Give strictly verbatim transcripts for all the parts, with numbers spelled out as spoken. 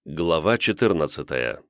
Глава четырнадцатая.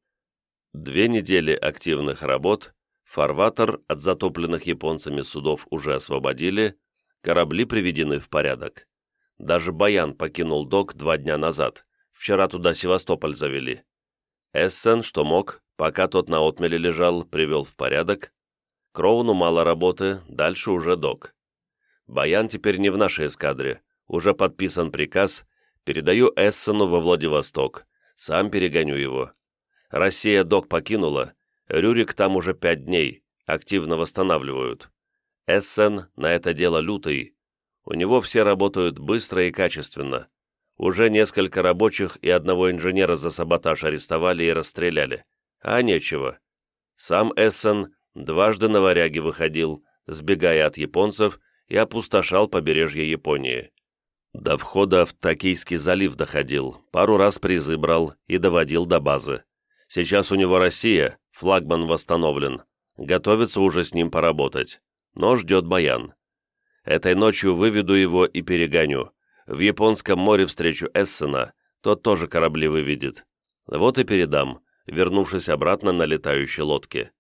Две недели активных работ, фарватер от затопленных японцами судов уже освободили, корабли приведены в порядок. Даже Баян покинул док два дня назад, вчера туда Севастополь завели. Эссен, что мог, пока тот на отмеле лежал, привел в порядок. Кроуну мало работы, дальше уже док. Баян теперь не в нашей эскадре, уже подписан приказ, передаю Эссену во Владивосток. Сам перегоню его. Россия док покинула, Рюрик там уже пять дней, активно восстанавливают. Эссен на это дело лютый. У него все работают быстро и качественно. Уже несколько рабочих и одного инженера за саботаж арестовали и расстреляли. А нечего. Сам Эссен дважды на варяги выходил, сбегая от японцев, и опустошал побережье Японии. До входа в Токийский залив доходил, пару раз призы брал и доводил до базы. Сейчас у него Россия, флагман восстановлен, готовится уже с ним поработать, но ждет Баян. Этой ночью выведу его и перегоню. В Японском море встречу Эссена, тот тоже корабли выведет. Вот и передам, вернувшись обратно на летающей лодке.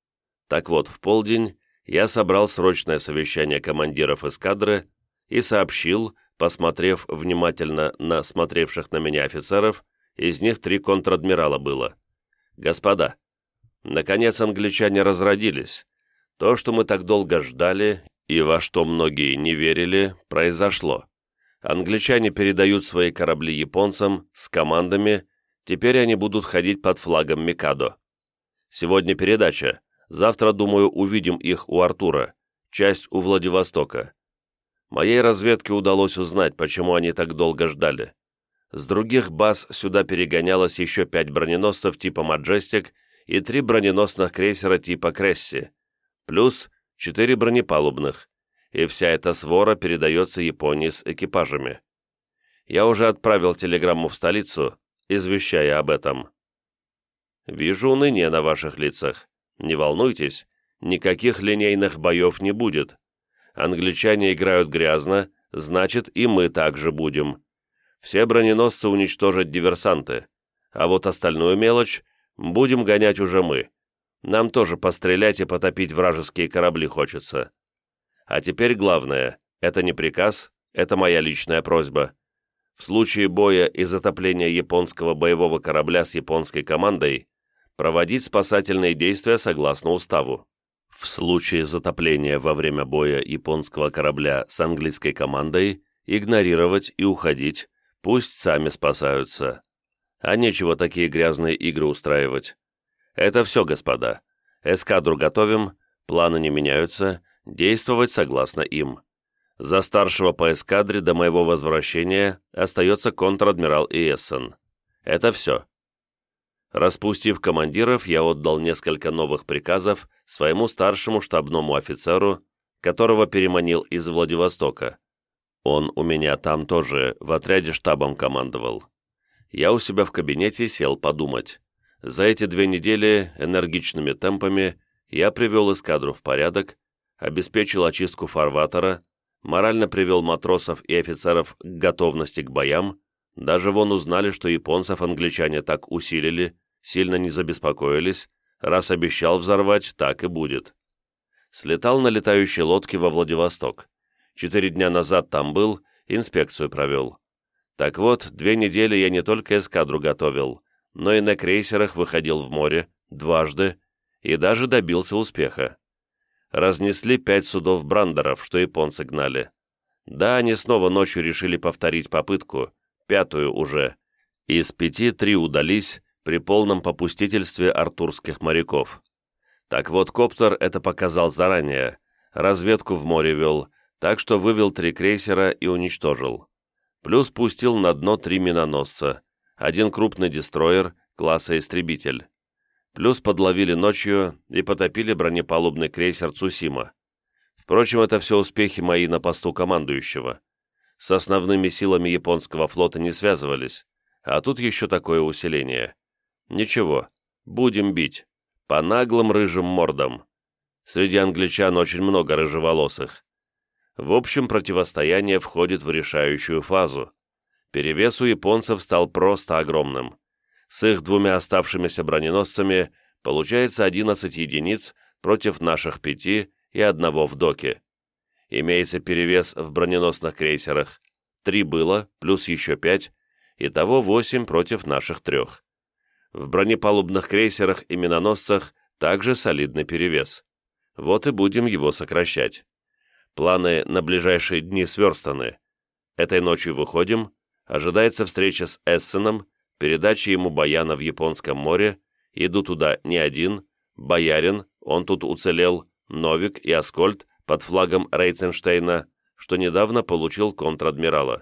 Так вот, в полдень я собрал срочное совещание командиров эскадры и сообщил, посмотрев внимательно на смотревших на меня офицеров, из них три контр-адмирала было. «Господа, наконец англичане разродились. То, что мы так долго ждали и во что многие не верили, произошло. Англичане передают свои корабли японцам с командами, теперь они будут ходить под флагом Микадо. Сегодня передача, завтра, думаю, увидим их у Артура, часть у Владивостока. Моей разведке удалось узнать, почему они так долго ждали. С других баз сюда перегонялось еще пять броненосцев типа «Маджестик» и три броненосных крейсера типа «Кресси», плюс четыре бронепалубных, и вся эта свора передается Японии с экипажами. Я уже отправил телеграмму в столицу, извещая об этом. Вижу уныние на ваших лицах. Не волнуйтесь, никаких линейных боев не будет. Англичане играют грязно, значит, и мы также будем. Все броненосцы уничтожат диверсанты, а вот остальную мелочь будем гонять уже мы. Нам тоже пострелять и потопить вражеские корабли хочется. А теперь главное, это не приказ, это моя личная просьба. В случае боя и затопления японского боевого корабля с японской командой проводить спасательные действия согласно уставу. В случае затопления во время боя японского корабля с английской командой игнорировать и уходить, пусть сами спасаются. А нечего такие грязные игры устраивать. Это все, господа. Эскадру готовим, планы не меняются, действовать согласно им. За старшего по эскадре до моего возвращения остается контр-адмирал Иессен. Это все. Распустив командиров, я отдал несколько новых приказов своему старшему штабному офицеру, которого переманил из Владивостока. Он у меня там тоже в отряде штабом командовал. Я у себя в кабинете сел подумать. За эти две недели энергичными темпами я привел эскадру в порядок, обеспечил очистку фарватера, морально привел матросов и офицеров к готовности к боям, даже вон узнали, что японцев англичане так усилили, сильно не забеспокоились, раз обещал взорвать, так и будет. Слетал на летающей лодке во Владивосток. Четыре дня назад там был, инспекцию провел. Так вот, две недели я не только эскадру готовил, но и на крейсерах выходил в море дважды и даже добился успеха. Разнесли пять судов брандеров, что японцы гнали. Да, они снова ночью решили повторить попытку, пятую уже. Из пяти три удались при полном попустительстве артурских моряков. Так вот, коптер это показал заранее, разведку в море вел, так что вывел три крейсера и уничтожил. Плюс пустил на дно три миноносца, один крупный дестройер класса «Истребитель». Плюс подловили ночью и потопили бронепалубный крейсер «Цусима». Впрочем, это все успехи мои на посту командующего. С основными силами японского флота не связывались, а тут еще такое усиление. Ничего, будем бить. По наглым рыжим мордам. Среди англичан очень много рыжеволосых. В общем, противостояние входит в решающую фазу. Перевес у японцев стал просто огромным. С их двумя оставшимися броненосцами получается одиннадцать единиц против наших пяти и одного в доке. Имеется перевес в броненосных крейсерах. Три было, плюс еще пять, итого восемь против наших трех. В бронепалубных крейсерах и миноносцах также солидный перевес. Вот и будем его сокращать. Планы на ближайшие дни сверстаны. Этой ночью выходим, ожидается встреча с Эссеном, передача ему баяна в Японском море, иду туда не один, боярин, он тут уцелел, Новик и Аскольд под флагом Рейценштейна, что недавно получил контр-адмирала.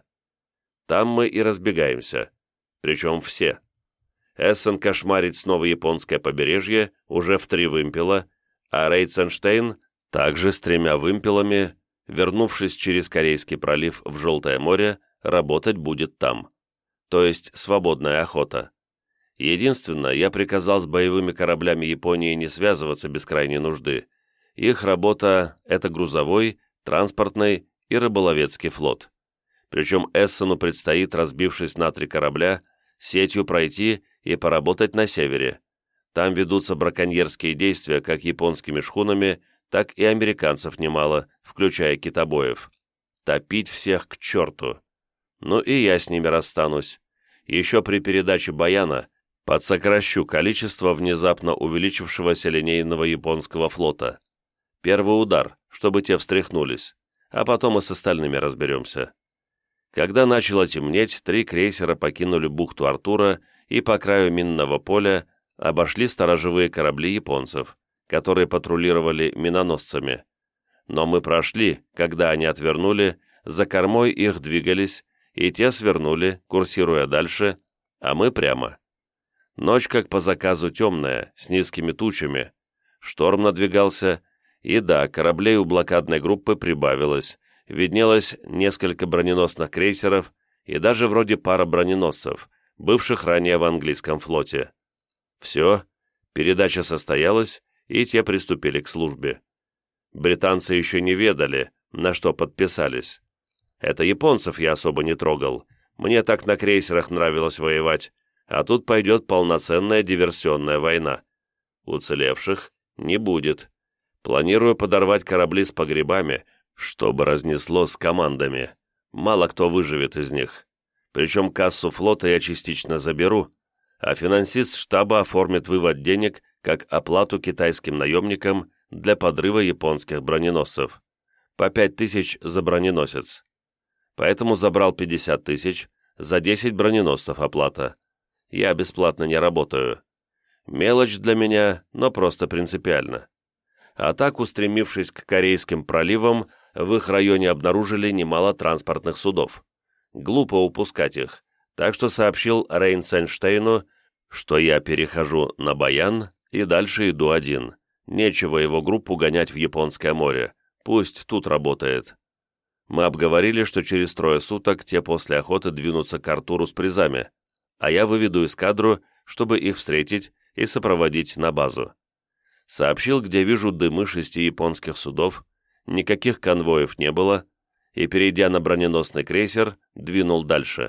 Там мы и разбегаемся, причем все. Эссен кошмарит снова японское побережье, уже в три вымпела, а Рейценштейн также с тремя вымпелами, вернувшись через Корейский пролив в Желтое море, работать будет там. То есть свободная охота. Единственное, я приказал с боевыми кораблями Японии не связываться без крайней нужды. Их работа – это грузовой, транспортный и рыболовецкий флот. Причем Эссену предстоит, разбившись на три корабля, сетью пройти и поработать на севере. Там ведутся браконьерские действия как японскими шхунами, так и американцев немало, включая китобоев. Топить всех к черту. Ну и я с ними расстанусь. Еще при передаче баяна подсокращу количество внезапно увеличившегося линейного японского флота. Первый удар, чтобы те встряхнулись, а потом и с остальными разберемся. Когда начало темнеть, три крейсера покинули бухту Артура и по краю минного поля обошли сторожевые корабли японцев, которые патрулировали миноносцами. Но мы прошли, когда они отвернули, за кормой их двигались, и те свернули, курсируя дальше, а мы прямо. Ночь, как по заказу, темная, с низкими тучами. Шторм надвигался, и да, кораблей у блокадной группы прибавилось, виднелось несколько броненосных крейсеров и даже вроде пара броненосцев, бывших ранее в английском флоте. Все, передача состоялась, и те приступили к службе. Британцы еще не ведали, на что подписались. Это японцев я особо не трогал, мне так на крейсерах нравилось воевать, а тут пойдет полноценная диверсионная война. Уцелевших не будет. Планирую подорвать корабли с погребами, чтобы разнесло с командами. Мало кто выживет из них. Причем кассу флота я частично заберу, а финансист штаба оформит вывод денег как оплату китайским наемникам для подрыва японских броненосцев. По пять тысяч за броненосец. Поэтому забрал пятьдесят тысяч, за десять броненосцев оплата. Я бесплатно не работаю. Мелочь для меня, но просто принципиально. А так, устремившись к Корейским проливам, в их районе обнаружили немало транспортных судов. Глупо упускать их, так что сообщил Рейнценштейну, что я перехожу на баян и дальше иду один. Нечего его группу гонять в Японское море, пусть тут работает. Мы обговорили, что через трое суток те после охоты двинутся к Артуру с призами, а я выведу эскадру, чтобы их встретить и сопроводить на базу. Сообщил, где вижу дымы шести японских судов, никаких конвоев не было, и, перейдя на броненосный крейсер, двинул дальше.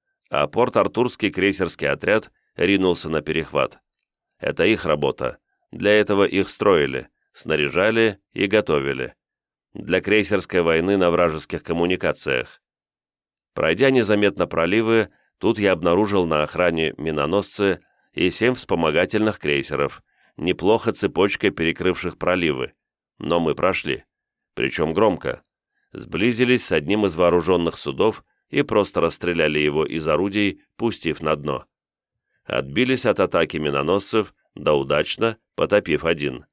А Порт-Артурский крейсерский отряд ринулся на перехват. Это их работа, для этого их строили, снаряжали и готовили. Для крейсерской войны на вражеских коммуникациях. Пройдя незаметно проливы, тут я обнаружил на охране миноносцы и семь вспомогательных крейсеров, неплохо цепочкой перекрывших проливы, но мы прошли, причем громко. Сблизились с одним из вооруженных судов и просто расстреляли его из орудий, пустив на дно. Отбились от атаки миноносцев, да удачно, потопив один.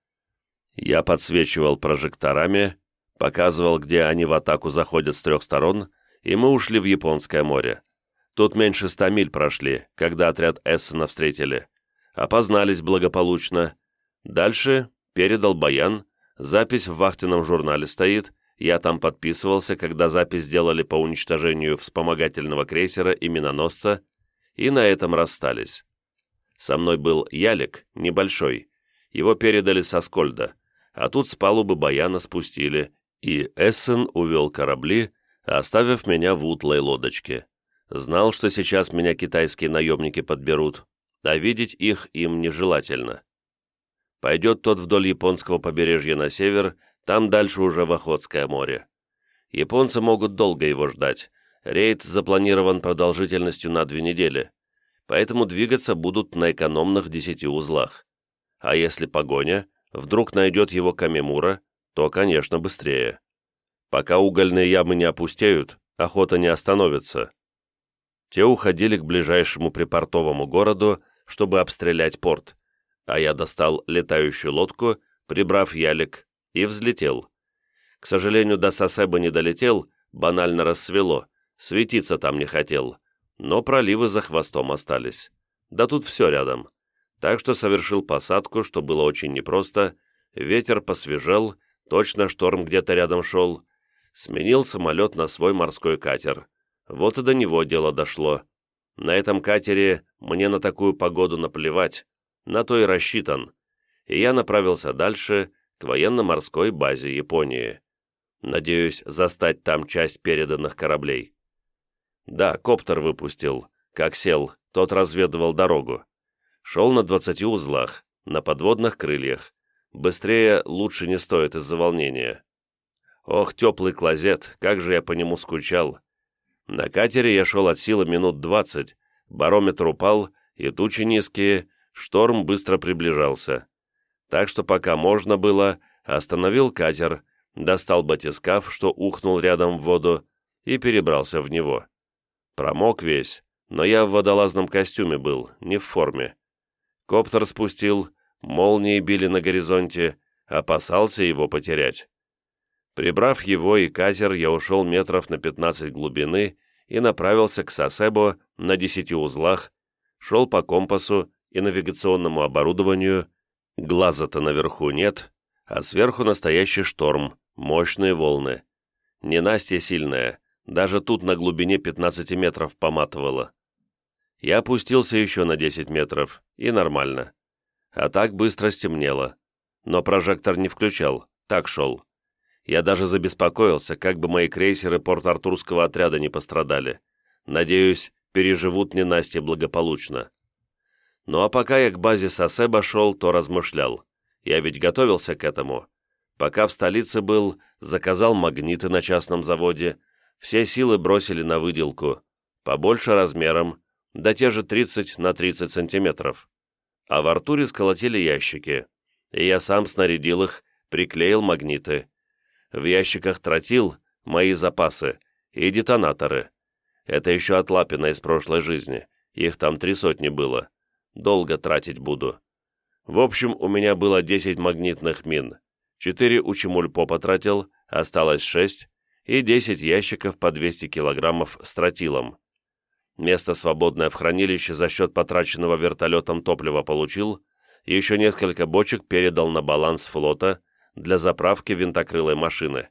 Я подсвечивал прожекторами, показывал, где они в атаку заходят с трех сторон, и мы ушли в Японское море. Тут меньше ста миль прошли, когда отряд Эссена встретили. Опознались благополучно. Дальше передал баян, запись в вахтенном журнале стоит, я там подписывался, когда запись сделали по уничтожению вспомогательного крейсера и миноносца, и на этом расстались. Со мной был ялик, небольшой, его передали со Скольда, а тут с палубы баяна спустили, и Эссен увел корабли, оставив меня в утлой лодочке. Знал, что сейчас меня китайские наемники подберут. а видеть их им нежелательно. Пойдет тот вдоль японского побережья на север, там дальше уже в Охотское море. Японцы могут долго его ждать. Рейд запланирован продолжительностью на две недели, поэтому двигаться будут на экономных десяти узлах. А если погоня вдруг найдет его Камимура, то, конечно, быстрее. Пока угольные ямы не опустеют, охота не остановится. Те уходили к ближайшему припортовому городу, чтобы обстрелять порт, а я достал летающую лодку, прибрав ялик, и взлетел. К сожалению, до Сасебо не долетел, банально рассвело, светиться там не хотел, но проливы за хвостом остались. Да тут все рядом. Так что совершил посадку, что было очень непросто, ветер посвежел, точно шторм где-то рядом шел, сменил самолет на свой морской катер. Вот и до него дело дошло. На этом катере мне на такую погоду наплевать, на то и рассчитан, и я направился дальше, к военно-морской базе Японии. Надеюсь застать там часть переданных кораблей. Да, коптер выпустил. Как сел, тот разведывал дорогу. Шел на двадцати узлах, на подводных крыльях. Быстрее лучше не стоит из-за волнения. Ох, теплый клозет, как же я по нему скучал. На катере я шел от силы минут двадцать, барометр упал, и тучи низкие, шторм быстро приближался. Так что пока можно было, остановил катер, достал батискаф, что ухнул рядом в воду, и перебрался в него. Промок весь, но я в водолазном костюме был, не в форме. Коптер спустил, молнии били на горизонте, опасался его потерять. Прибрав его и катер, я ушел метров на пятнадцать глубины и направился к Сасебо на десяти узлах, шел по компасу и навигационному оборудованию, глаза-то наверху нет, а сверху настоящий шторм, мощные волны. Ненастье сильное, даже тут на глубине пятнадцати метров поматывало. Я опустился еще на десять метров, и нормально. А так быстро стемнело. Но прожектор не включал, так шел. Я даже забеспокоился, как бы мои крейсеры Порт-Артурского отряда не пострадали. Надеюсь, переживут ненастье благополучно. Ну а пока я к базе Сасебо шел, то размышлял. Я ведь готовился к этому. Пока в столице был, заказал магниты на частном заводе, все силы бросили на выделку, побольше размером, да те же тридцать на тридцать сантиметров. А в Артуре сколотили ящики, и я сам снарядил их, приклеил магниты. В ящиках тротил, мои запасы, и детонаторы. Это еще от Лапина из прошлой жизни, их там три сотни было. Долго тратить буду. В общем, у меня было десять магнитных мин, четыре у Чемульпо потратил, осталось шесть, и десять ящиков по двести килограммов с тротилом. Место свободное в хранилище за счет потраченного вертолетом топлива получил, еще несколько бочек передал на баланс флота для заправки винтокрылой машины.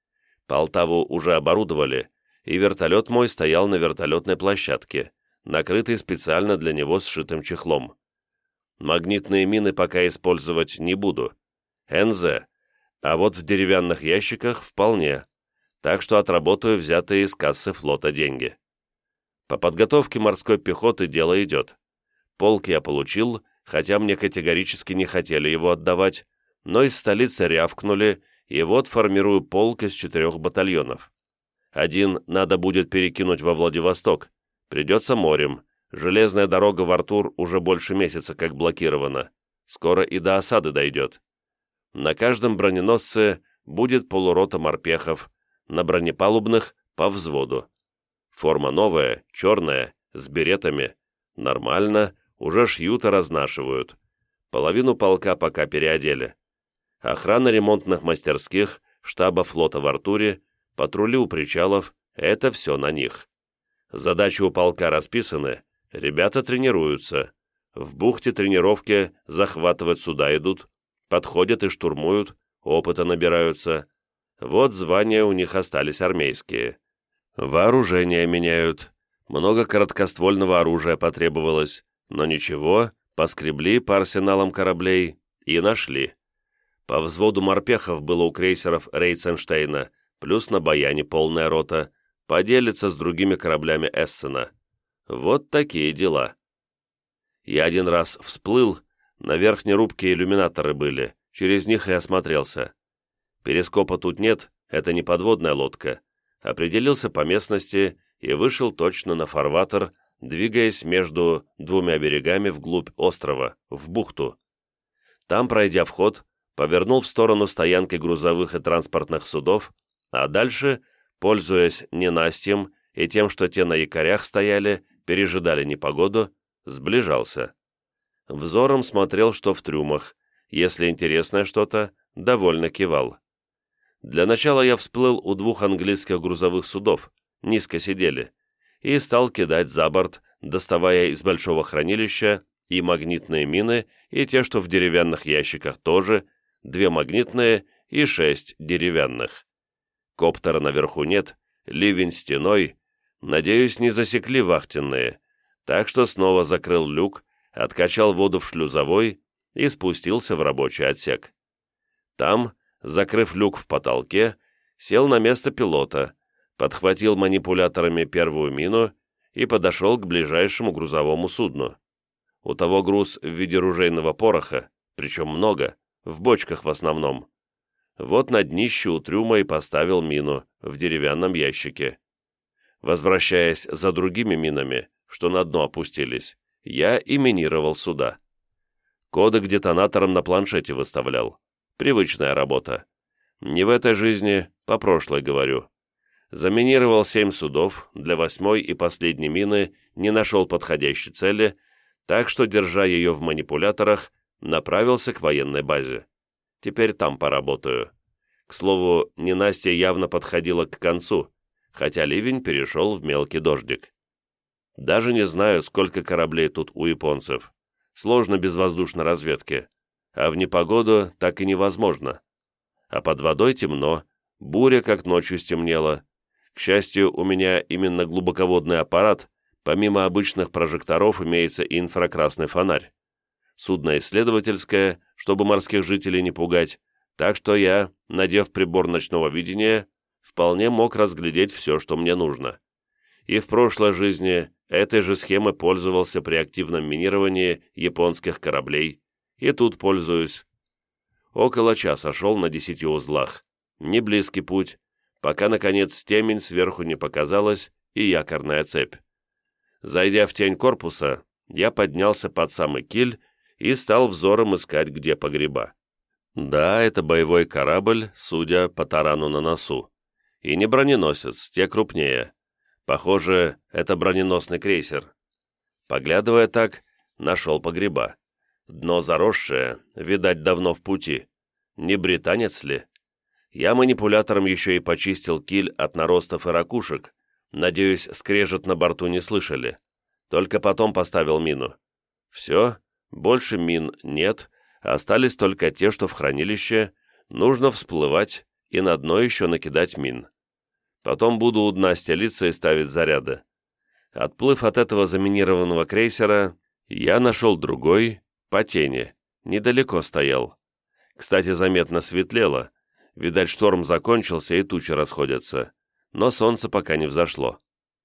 Полтаву уже оборудовали, и вертолет мой стоял на вертолетной площадке, накрытый специально для него сшитым чехлом. Магнитные мины пока использовать не буду. эн зэ. А вот в деревянных ящиках вполне. Так что отработаю взятые из кассы флота деньги. По подготовке морской пехоты дело идет. Полк я получил, хотя мне категорически не хотели его отдавать, но из столицы рявкнули, и вот формирую полк из четырех батальонов. Один надо будет перекинуть во Владивосток. Придется морем. Железная дорога в Артур уже больше месяца как блокирована. Скоро и до осады дойдет. На каждом броненосце будет полурота морпехов, на бронепалубных — по взводу. Форма новая, черная, с беретами. Нормально, уже шьют и разнашивают. Половину полка пока переодели. Охрана ремонтных мастерских, штаба флота в Артуре, патрули у причалов — это все на них. Задачи у полка расписаны, ребята тренируются. В бухте тренировки захватывать суда идут, подходят и штурмуют, опыта набираются. Вот звания у них остались армейские. Вооружение меняют. Много короткоствольного оружия потребовалось, но ничего, поскребли по арсеналам кораблей и нашли. По взводу морпехов было у крейсеров Рейценштейна, плюс на Баяне полная рота, поделится с другими кораблями Эссена. Вот такие дела. Я один раз всплыл, на верхней рубке иллюминаторы были, через них и осмотрелся. Перископа тут нет, это не подводная лодка. Определился по местности и вышел точно на фарватер, двигаясь между двумя берегами вглубь острова, в бухту. Там, пройдя вход, повернул в сторону стоянки грузовых и транспортных судов, а дальше, пользуясь ненастьем и тем, что те на якорях стояли, пережидали непогоду, сближался. Взором смотрел, что в трюмах, если интересное что-то, довольно кивал. Для начала я всплыл у двух английских грузовых судов, низко сидели, и стал кидать за борт, доставая из большого хранилища и магнитные мины, и те, что в деревянных ящиках тоже, две магнитные и шесть деревянных. Коптера наверху нет, ливень стеной, надеюсь, не засекли вахтенные, так что снова закрыл люк, откачал воду в шлюзовой и спустился в рабочий отсек. Там, закрыв люк в потолке, сел на место пилота, подхватил манипуляторами первую мину и подошел к ближайшему грузовому судну. У того груз в виде ружейного пороха, причем много, в бочках в основном. Вот на днище у трюма и поставил мину в деревянном ящике. Возвращаясь за другими минами, что на дно опустились, я и минировал суда. Коды к детонаторам на планшете выставлял. Привычная работа. Не в этой жизни, по прошлой говорю. Заминировал семь судов, для восьмой и последней мины не нашел подходящей цели, так что, держа ее в манипуляторах, направился к военной базе. Теперь там поработаю. К слову, ненастье явно подходило к концу, хотя ливень перешел в мелкий дождик. Даже не знаю, сколько кораблей тут у японцев. Сложно без воздушной разведки. А в непогоду так и невозможно. А под водой темно, буря как ночью стемнела. К счастью, у меня именно глубоководный аппарат, помимо обычных прожекторов имеется и инфракрасный фонарь. Судно исследовательское, чтобы морских жителей не пугать, так что я, надев прибор ночного видения, вполне мог разглядеть все, что мне нужно. И в прошлой жизни этой же схемой пользовался при активном минировании японских кораблей, и тут пользуюсь. Около часа шел на десяти узлах. Не близкий путь, пока, наконец, темень сверху не показалась и якорная цепь. Зайдя в тень корпуса, я поднялся под самый киль и стал взором искать, где погреба. Да, это боевой корабль, судя по тарану на носу. И не броненосец, те крупнее. Похоже, это броненосный крейсер. Поглядывая так, нашел погреба. Дно заросшее, видать, давно в пути. Не британец ли? Я манипулятором еще и почистил киль от наростов и ракушек. Надеюсь, скрежет на борту не слышали. Только потом поставил мину. Все, больше мин нет, остались только те, что в хранилище. Нужно всплывать и на дно еще накидать мин. Потом буду у дна стелиться и ставить заряды. Отплыв от этого заминированного крейсера, я нашел другой, по тени, недалеко стоял. Кстати, заметно светлело. Видать, шторм закончился и тучи расходятся. Но солнце пока не взошло.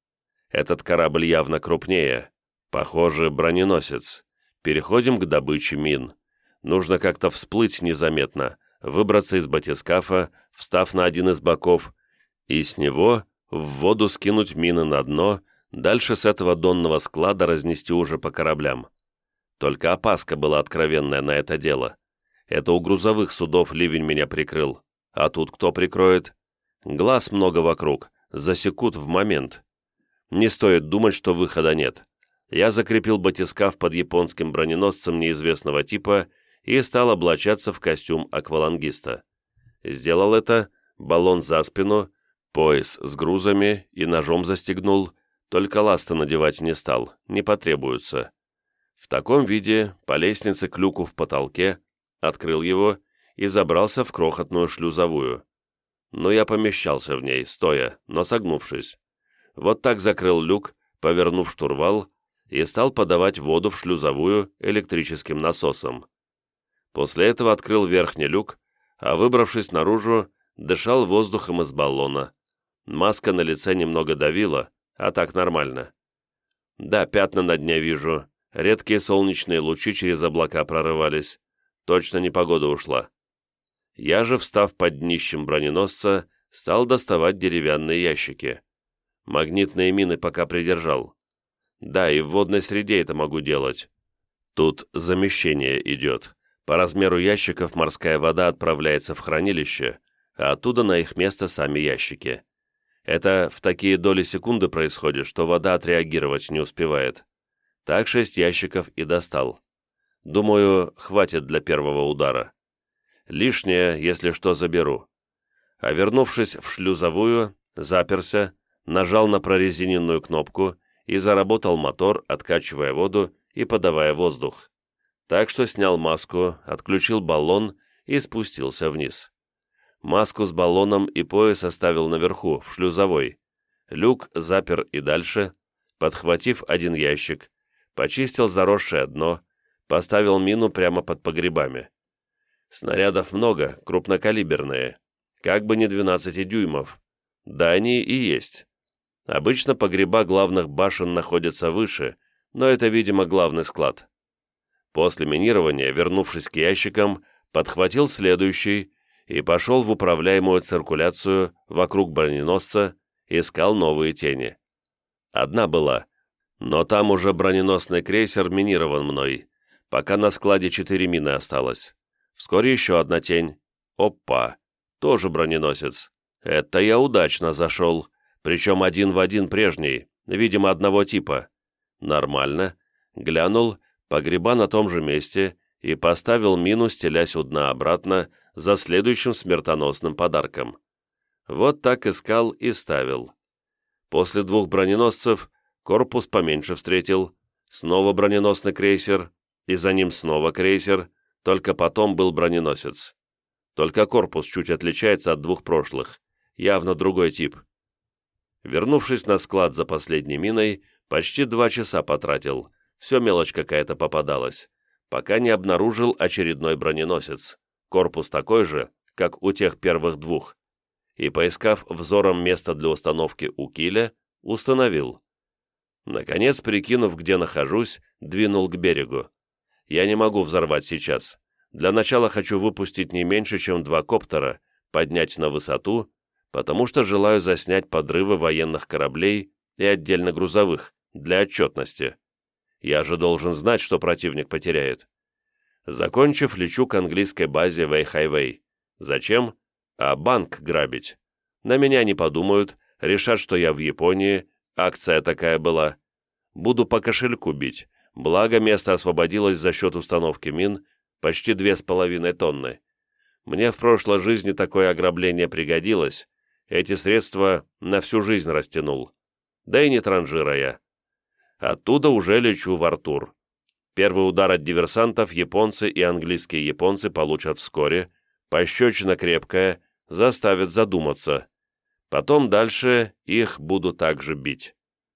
Этот корабль явно крупнее. Похоже, броненосец. Переходим к добыче мин. Нужно как-то всплыть незаметно, выбраться из батискафа, встав на один из боков, и с него в воду скинуть мины на дно, дальше с этого донного склада разнести уже по кораблям. Только опаска была откровенная на это дело. Это у грузовых судов ливень меня прикрыл. А тут кто прикроет? Глаз много вокруг, засекут в момент. Не стоит думать, что выхода нет. Я закрепил батискаф под японским броненосцем неизвестного типа и стал облачаться в костюм аквалангиста. Сделал это, баллон за спину, пояс с грузами и ножом застегнул, только ласты надевать не стал, не потребуются. В таком виде по лестнице к люку в потолке, открыл его и забрался в крохотную шлюзовую. Но я помещался в ней, стоя, но согнувшись. Вот так закрыл люк, повернув штурвал, и стал подавать воду в шлюзовую электрическим насосом. После этого открыл верхний люк, а выбравшись наружу, дышал воздухом из баллона. Маска на лице немного давила, а так нормально. Да, пятна на дне вижу. Редкие солнечные лучи через облака прорывались. Точно непогода ушла. Я же, встав под днищем броненосца, стал доставать деревянные ящики. Магнитные мины пока придержал. Да, и в водной среде это могу делать. Тут замещение идет. По размеру ящиков морская вода отправляется в хранилище, а оттуда на их место сами ящики. Это в такие доли секунды происходит, что вода отреагировать не успевает. Так шесть ящиков и достал. Думаю, хватит для первого удара. Лишнее, если что, заберу. А вернувшись в шлюзовую, заперся, нажал на прорезиненную кнопку и заработал мотор, откачивая воду и подавая воздух. Так что снял маску, отключил баллон и спустился вниз. Маску с баллоном и пояс оставил наверху, в шлюзовой. Люк запер и дальше, подхватив один ящик, почистил заросшее дно, поставил мину прямо под погребами. Снарядов много, крупнокалиберные, как бы не двенадцати дюймов. Да они и есть. Обычно погреба главных башен находятся выше, но это, видимо, главный склад. После минирования, вернувшись к ящикам, подхватил следующий и пошел в управляемую циркуляцию вокруг броненосца, искал новые тени. Одна была, но там уже броненосный крейсер минирован мной, пока на складе четыре мины осталось. Вскоре еще одна тень. Опа! Тоже броненосец. Это я удачно зашел, причем один в один прежний, видимо, одного типа. Нормально. Глянул, погреба на том же месте, и поставил мину, стелясь у дна обратно, за следующим смертоносным подарком. Вот так искал и ставил. После двух броненосцев корпус поменьше встретил, снова броненосный крейсер, и за ним снова крейсер, только потом был броненосец. Только корпус чуть отличается от двух прошлых, явно другой тип. Вернувшись на склад за последней миной, почти два часа потратил, все мелочь какая-то попадалась, пока не обнаружил очередной броненосец, корпус такой же, как у тех первых двух, и, поискав взором место для установки у киля, установил. Наконец, прикинув, где нахожусь, двинул к берегу. Я не могу взорвать сейчас. Для начала хочу выпустить не меньше, чем два коптера, поднять на высоту, потому что желаю заснять подрывы военных кораблей и отдельно грузовых, для отчетности. Я же должен знать, что противник потеряет. Закончив, лечу к английской базе Вэй-Хайвей. Зачем? А банк грабить. На меня не подумают, решат, что я в Японии, акция такая была. Буду по кошельку бить, благо место освободилось за счет установки мин, почти две с половиной тонны. Мне в прошлой жизни такое ограбление пригодилось, эти средства на всю жизнь растянул. Да и не транжира я. Оттуда уже лечу в Артур. Первый удар от диверсантов японцы и английские японцы получат вскоре, пощечина крепкая, заставит задуматься. Потом дальше их буду также бить.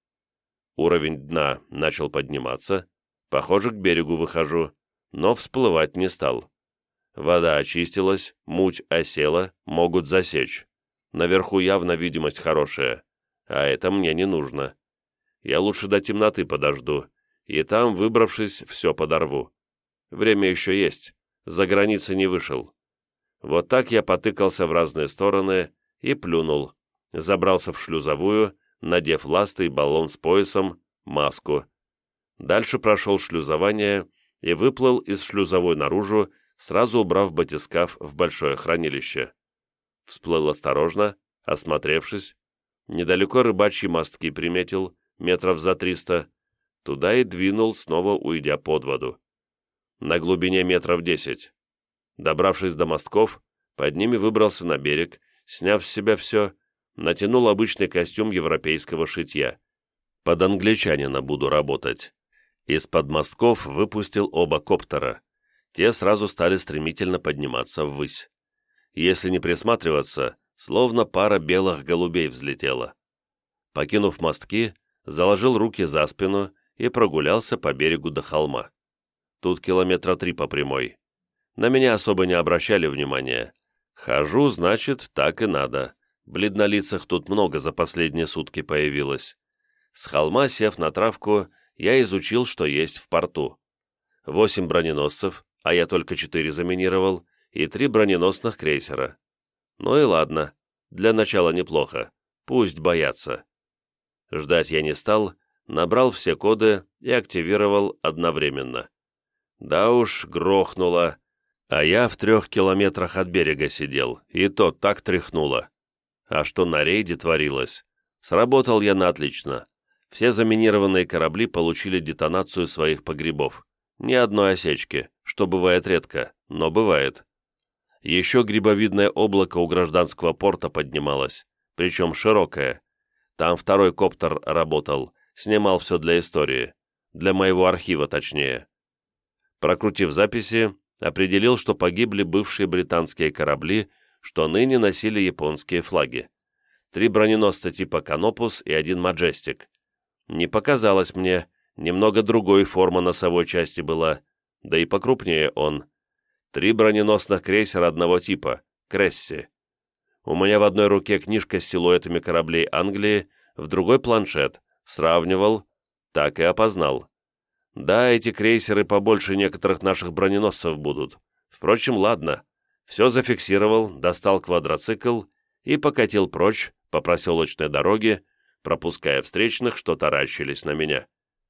Уровень дна начал подниматься, похоже, к берегу выхожу, но всплывать не стал. Вода очистилась, муть осела, могут засечь. Наверху явно видимость хорошая, а это мне не нужно. Я лучше до темноты подожду, и там, выбравшись, все подорву. Время еще есть, за границы не вышел. Вот так я потыкался в разные стороны и плюнул, забрался в шлюзовую, надев ласты и баллон с поясом, маску. Дальше прошел шлюзование и выплыл из шлюзовой наружу, сразу убрав батискаф в большое хранилище. Всплыл осторожно, осмотревшись. Недалеко рыбачьи мостки приметил, метров за триста. Туда и двинул, снова уйдя под воду. На глубине метров десять. Добравшись до мостков, под ними выбрался на берег, сняв с себя все, натянул обычный костюм европейского шитья. Под англичанина буду работать. Из-под мостков выпустил оба коптера. Те сразу стали стремительно подниматься ввысь. Если не присматриваться, словно пара белых голубей взлетела. Покинув мостки, заложил руки за спину и прогулялся по берегу до холма. Тут километра три по прямой. На меня особо не обращали внимания. Хожу, значит, так и надо. Бледнолицых тут много за последние сутки появилось. С холма, сев на травку, я изучил, что есть в порту. Восемь броненосцев, а я только четыре заминировал, и три броненосных крейсера. Ну и ладно, для начала неплохо, пусть боятся. Ждать я не стал, набрал все коды и активировал одновременно. Да уж, грохнуло, а я в трех километрах от берега сидел, и то так тряхнуло. А что на рейде творилось? Сработал я на отлично. Все заминированные корабли получили детонацию своих погребов. Ни одной осечки, что бывает редко, но бывает. Еще грибовидное облако у гражданского порта поднималось, причем широкое. Там второй коптер работал, снимал все для истории, для моего архива точнее. Прокрутив записи, определил, что погибли бывшие британские корабли, что ныне носили японские флаги. Три броненосца типа «Канопус» и один «Маджестик». Не показалось мне, немного другой форма носовой части была, да и покрупнее он. Три броненосных крейсера одного типа «Кресси». У меня в одной руке книжка с силуэтами кораблей Англии, в другой планшет, сравнивал, так и опознал. Да, эти крейсеры побольше некоторых наших броненосцев будут. Впрочем, ладно. Все зафиксировал, достал квадроцикл и покатил прочь по проселочной дороге, пропуская встречных, что таращились на меня.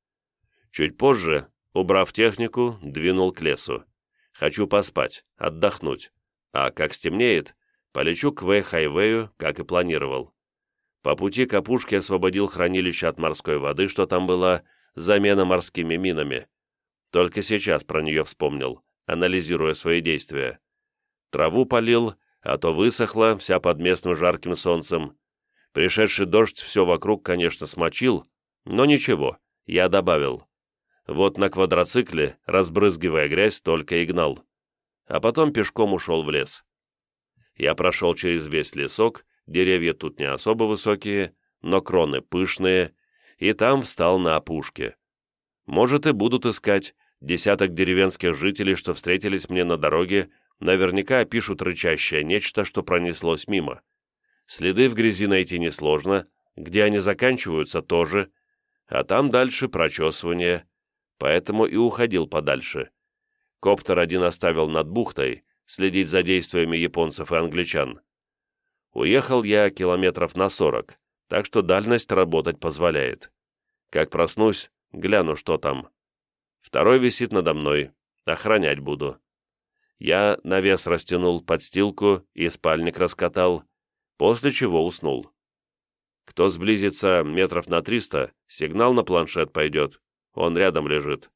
Чуть позже, убрав технику, двинул к лесу. Хочу поспать, отдохнуть. А как стемнеет, полечу к Вэй-хайвею, как и планировал. По пути к опушке освободил хранилище от морской воды, что там была, замена морскими минами. Только сейчас про нее вспомнил, анализируя свои действия. Траву полил, а то высохла, вся под местным жарким солнцем. Пришедший дождь все вокруг, конечно, смочил, но ничего, я добавил. Вот на квадроцикле, разбрызгивая грязь, только и гнал. А потом пешком ушел в лес. Я прошел через весь лесок, деревья тут не особо высокие, но кроны пышные, и там встал на опушке. Может, и будут искать. Десяток деревенских жителей, что встретились мне на дороге, наверняка опишут рычащее нечто, что пронеслось мимо. Следы в грязи найти несложно, где они заканчиваются тоже, а там дальше прочесывание, поэтому и уходил подальше. Коптер один оставил над бухтой, следить за действиями японцев и англичан. Уехал я километров на сорок, так что дальность работать позволяет. Как проснусь, гляну, что там. Второй висит надо мной, охранять буду. Я навес растянул подстилку и спальник раскатал, после чего уснул. Кто сблизится метров на триста, сигнал на планшет пойдет, он рядом лежит.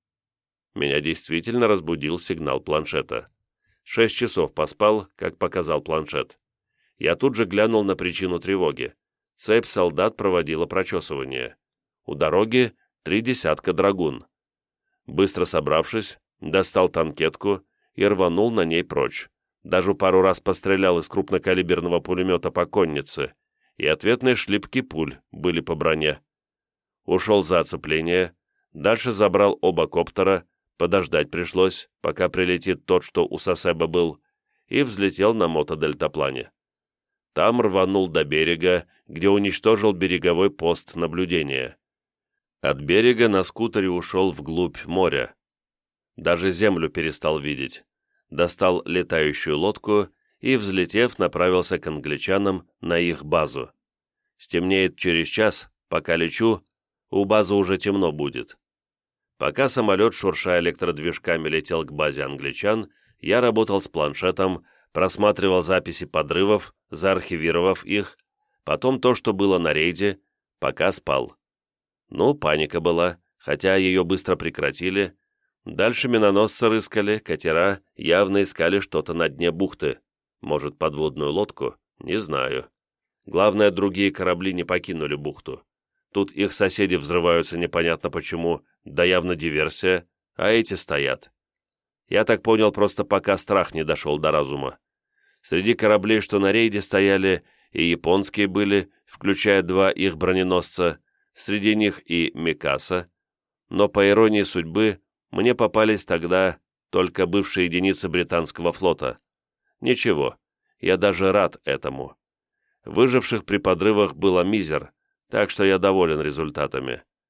Меня действительно разбудил сигнал планшета. Шесть часов поспал, как показал планшет. Я тут же глянул на причину тревоги. Цепь солдат проводила прочесывание. У дороги три десятка драгун. Быстро собравшись, достал танкетку и рванул на ней прочь. Даже пару раз пострелял из крупнокалиберного пулемета по коннице, и ответные шлепки пуль были по броне. Ушел за оцепление, дальше забрал оба коптера, подождать пришлось, пока прилетит тот, что у Сасеба был, и взлетел на мотодельтаплане. Там рванул до берега, где уничтожил береговой пост наблюдения. От берега на скутере ушел вглубь моря. Даже землю перестал видеть. Достал летающую лодку и, взлетев, направился к англичанам на их базу. Стемнеет через час, пока лечу, у базы уже темно будет. Пока самолет, шурша электродвижками, летел к базе англичан, я работал с планшетом, просматривал записи подрывов, заархивировав их, потом то, что было на рейде, пока спал. Ну, паника была, хотя ее быстро прекратили. Дальше миноносцы рыскали, катера явно искали что-то на дне бухты. Может, подводную лодку? Не знаю. Главное, другие корабли не покинули бухту. Тут их соседи взрываются непонятно почему, да явно диверсия, а эти стоят. Я так понял, просто пока страх не дошел до разума. Среди кораблей, что на рейде стояли, и японские были, включая два их броненосца, среди них и Микаса, но, по иронии судьбы, мне попались тогда только бывшие единицы британского флота. Ничего, я даже рад этому. Выживших при подрывах было мизер, так что я доволен результатами.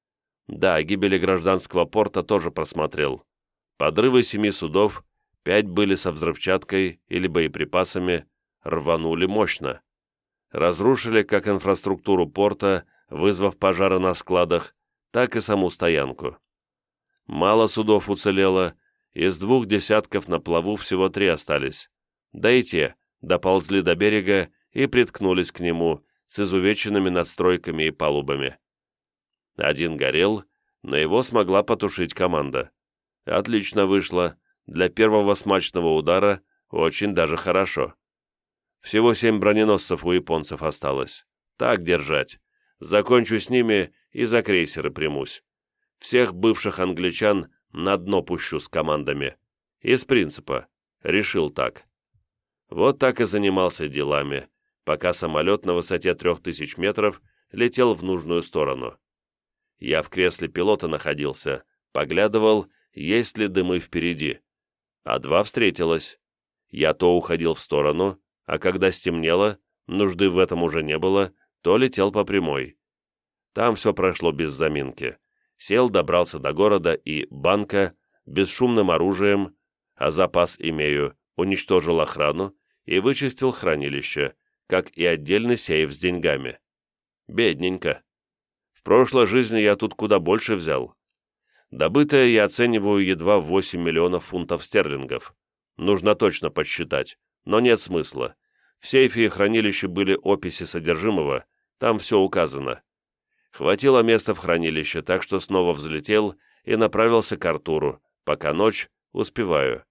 Да, гибели гражданского порта тоже просмотрел. Подрывы семи судов, пять были со взрывчаткой или боеприпасами, рванули мощно. Разрушили как инфраструктуру порта, вызвав пожары на складах, так и саму стоянку. Мало судов уцелело, из двух десятков на плаву всего три остались. Да и те доползли до берега и приткнулись к нему с изувеченными надстройками и палубами. Один горел, но его смогла потушить команда. Отлично вышло, для первого смачного удара очень даже хорошо. Всего семь броненосцев у японцев осталось. Так держать. Закончу с ними и за крейсеры примусь. Всех бывших англичан на дно пущу с командами. Из принципа. Решил так. Вот так и занимался делами, пока самолет на высоте трех тысяч метров летел в нужную сторону. Я в кресле пилота находился, поглядывал, есть ли дымы впереди. А два встретилось. Я то уходил в сторону, а когда стемнело, нужды в этом уже не было, то летел по прямой. Там все прошло без заминки. Сел, добрался до города и банка, бесшумным оружием, а запас имею, уничтожил охрану и вычистил хранилище, как и отдельный сейф с деньгами. Бедненько. В прошлой жизни я тут куда больше взял. Добытое я оцениваю едва в восемь миллионов фунтов стерлингов. Нужно точно подсчитать, но нет смысла. В сейфе и хранилище были описи содержимого, там все указано. Хватило места в хранилище, так что снова взлетел и направился к Артуру, пока ночь, успеваю.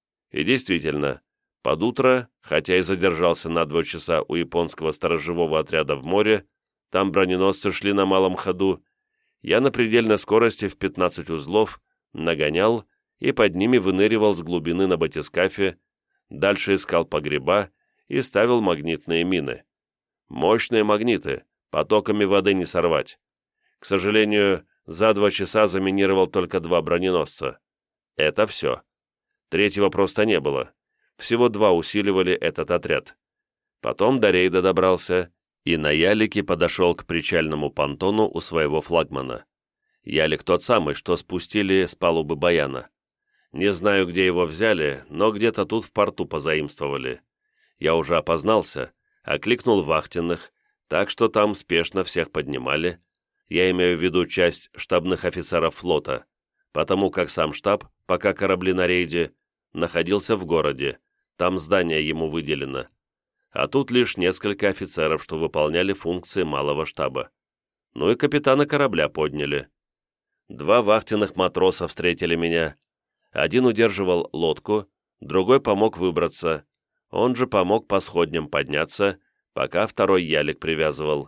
И действительно, под утро, хотя и задержался на два часа у японского сторожевого отряда в море, там броненосцы шли на малом ходу, я на предельной скорости в пятнадцать узлов нагонял и под ними выныривал с глубины на батискафе, дальше искал погреба и ставил магнитные мины. Мощные магниты, потоками воды не сорвать. К сожалению, за два часа заминировал только два броненосца. Это все. Третьего просто не было. Всего два усиливали этот отряд. Потом до рейда добрался и на ялике подошел к причальному понтону у своего флагмана. Ялик тот самый, что спустили с палубы Баяна. Не знаю, где его взяли, но где-то тут в порту позаимствовали. Я уже опознался, окликнул вахтенных, так что там спешно всех поднимали. Я имею в виду часть штабных офицеров флота, потому как сам штаб, пока корабли на рейде, находился в городе, там здание ему выделено. А тут лишь несколько офицеров, что выполняли функции малого штаба. Ну и капитана корабля подняли. Два вахтенных матроса встретили меня. Один удерживал лодку, другой помог выбраться. Он же помог по сходням подняться, пока второй ялик привязывал.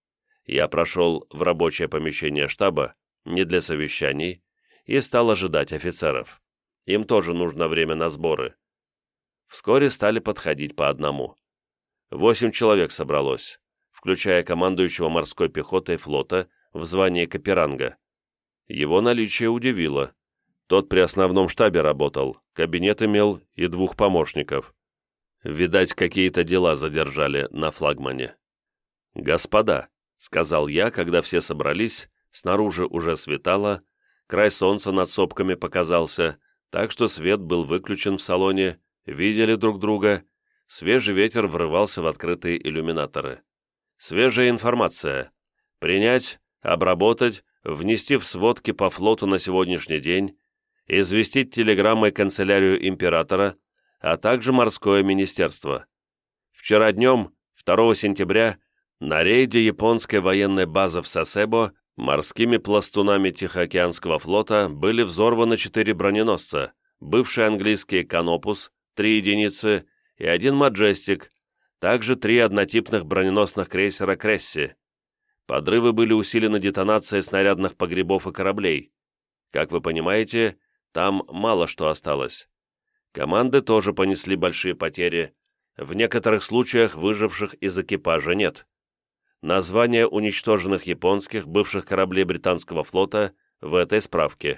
Я прошел в рабочее помещение штаба, не для совещаний, и стал ожидать офицеров. Им тоже нужно время на сборы. Вскоре стали подходить по одному. Восемь человек собралось, включая командующего морской пехотой флота в звании каперанга. Его наличие удивило. Тот при основном штабе работал, кабинет имел и двух помощников. Видать, какие-то дела задержали на флагмане. «Господа», — сказал я, когда все собрались, снаружи уже светало, край солнца над сопками показался, так что свет был выключен в салоне, видели друг друга, свежий ветер врывался в открытые иллюминаторы. Свежая информация. Принять, обработать, внести в сводки по флоту на сегодняшний день, известить телеграммой канцелярию императора, а также морское министерство. Вчера днем, второго сентября, на рейде японской военной базы в Сасебо морскими пластунами Тихоокеанского флота были взорваны четыре броненосца, бывший английский «Канопус», три единицы и один «Маджестик», также три однотипных броненосных крейсера «Кресси». Подрывы были усилены детонацией снарядных погребов и кораблей. Как вы понимаете, там мало что осталось. Команды тоже понесли большие потери. В некоторых случаях выживших из экипажа нет. Названия уничтоженных японских бывших кораблей британского флота в этой справке.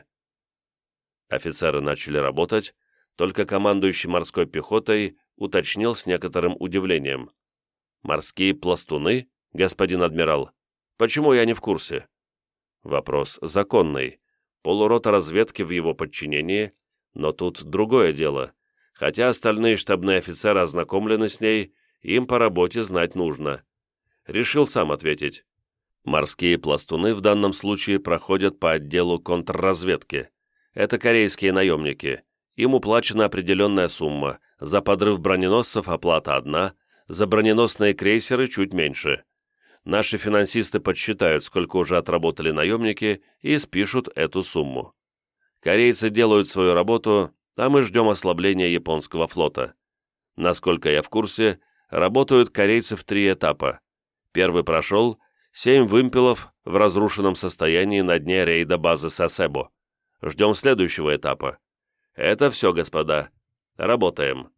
Офицеры начали работать, только командующий морской пехотой уточнил с некоторым удивлением. «Морские пластуны, господин адмирал? Почему я не в курсе?» Вопрос законный. Полурота разведки в его подчинении, но тут другое дело. Хотя остальные штабные офицеры ознакомлены с ней, им по работе знать нужно. Решил сам ответить. Морские пластуны в данном случае проходят по отделу контрразведки. Это корейские наемники. Им уплачена определенная сумма. За подрыв броненосцев оплата одна, за броненосные крейсеры чуть меньше. Наши финансисты подсчитают, сколько уже отработали наемники, и спишут эту сумму. Корейцы делают свою работу, а мы ждем ослабления японского флота. Насколько я в курсе, работают корейцы в три этапа. Первый прошел, семь вымпелов в разрушенном состоянии на дне рейда базы Сасебо. Ждем следующего этапа. Это все, господа. Работаем.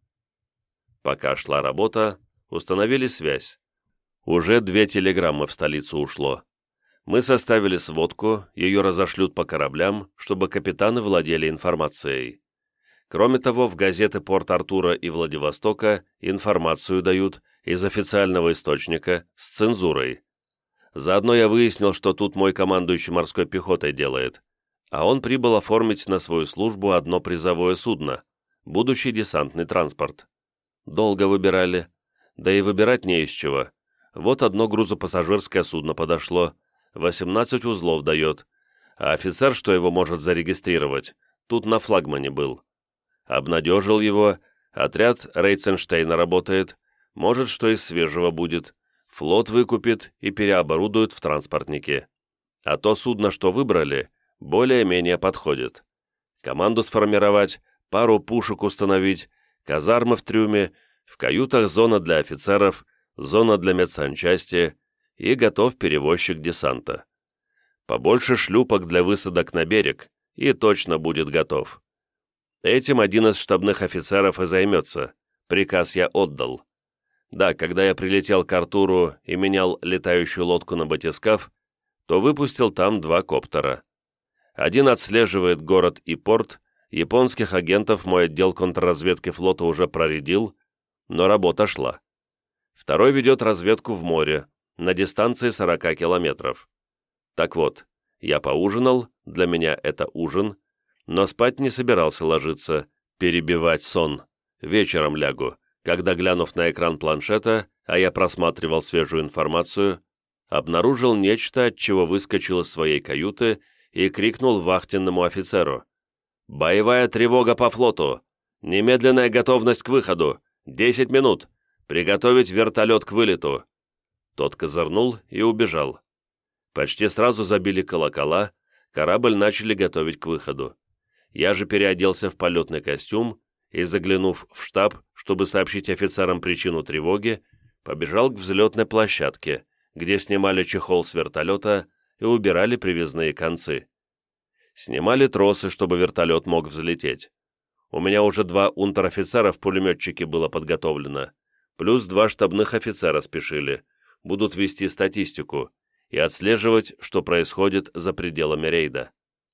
Пока шла работа, установили связь. Уже две телеграммы в столицу ушло. Мы составили сводку, ее разошлют по кораблям, чтобы капитаны владели информацией. Кроме того, в газеты Порт-Артура и Владивостока информацию дают из официального источника с цензурой. Заодно я выяснил, что тут мой командующий морской пехотой делает, а он прибыл оформить на свою службу одно призовое судно, будущий десантный транспорт. Долго выбирали, да и выбирать не из чего. Вот одно грузопассажирское судно подошло, восемнадцать узлов дает, а офицер, что его может зарегистрировать, тут на флагмане был. Обнадежил его, отряд Рейценштейна работает, может, что из свежего будет, флот выкупит и переоборудует в транспортники. А то судно, что выбрали, более-менее подходит. Команду сформировать, пару пушек установить, казармы в трюме, в каютах зона для офицеров, зона для медсанчасти и готов перевозчик десанта. Побольше шлюпок для высадок на берег, и точно будет готов. Этим один из штабных офицеров и займется. Приказ я отдал. Да, когда я прилетел к Артуру и менял летающую лодку на батискаф, то выпустил там два коптера. Один отслеживает город и порт, японских агентов мой отдел контрразведки флота уже проредил, но работа шла. Второй ведет разведку в море, на дистанции сорока километров. Так вот, я поужинал, для меня это ужин, но спать не собирался ложиться, перебивать сон. Вечером лягу, когда, глянув на экран планшета, а я просматривал свежую информацию, обнаружил нечто, от чего выскочил из своей каюты и крикнул вахтенному офицеру. «Боевая тревога по флоту! Немедленная готовность к выходу! Десять минут! Приготовить вертолет к вылету!» Тот козырнул и убежал. Почти сразу забили колокола, корабль начали готовить к выходу. Я же переоделся в полетный костюм и, заглянув в штаб, чтобы сообщить офицерам причину тревоги, побежал к взлетной площадке, где снимали чехол с вертолета и убирали привязные концы. Снимали тросы, чтобы вертолет мог взлететь. У меня уже два унтер-офицера в пулеметчике было подготовлено, плюс два штабных офицера спешили, будут вести статистику и отслеживать, что происходит за пределами рейда.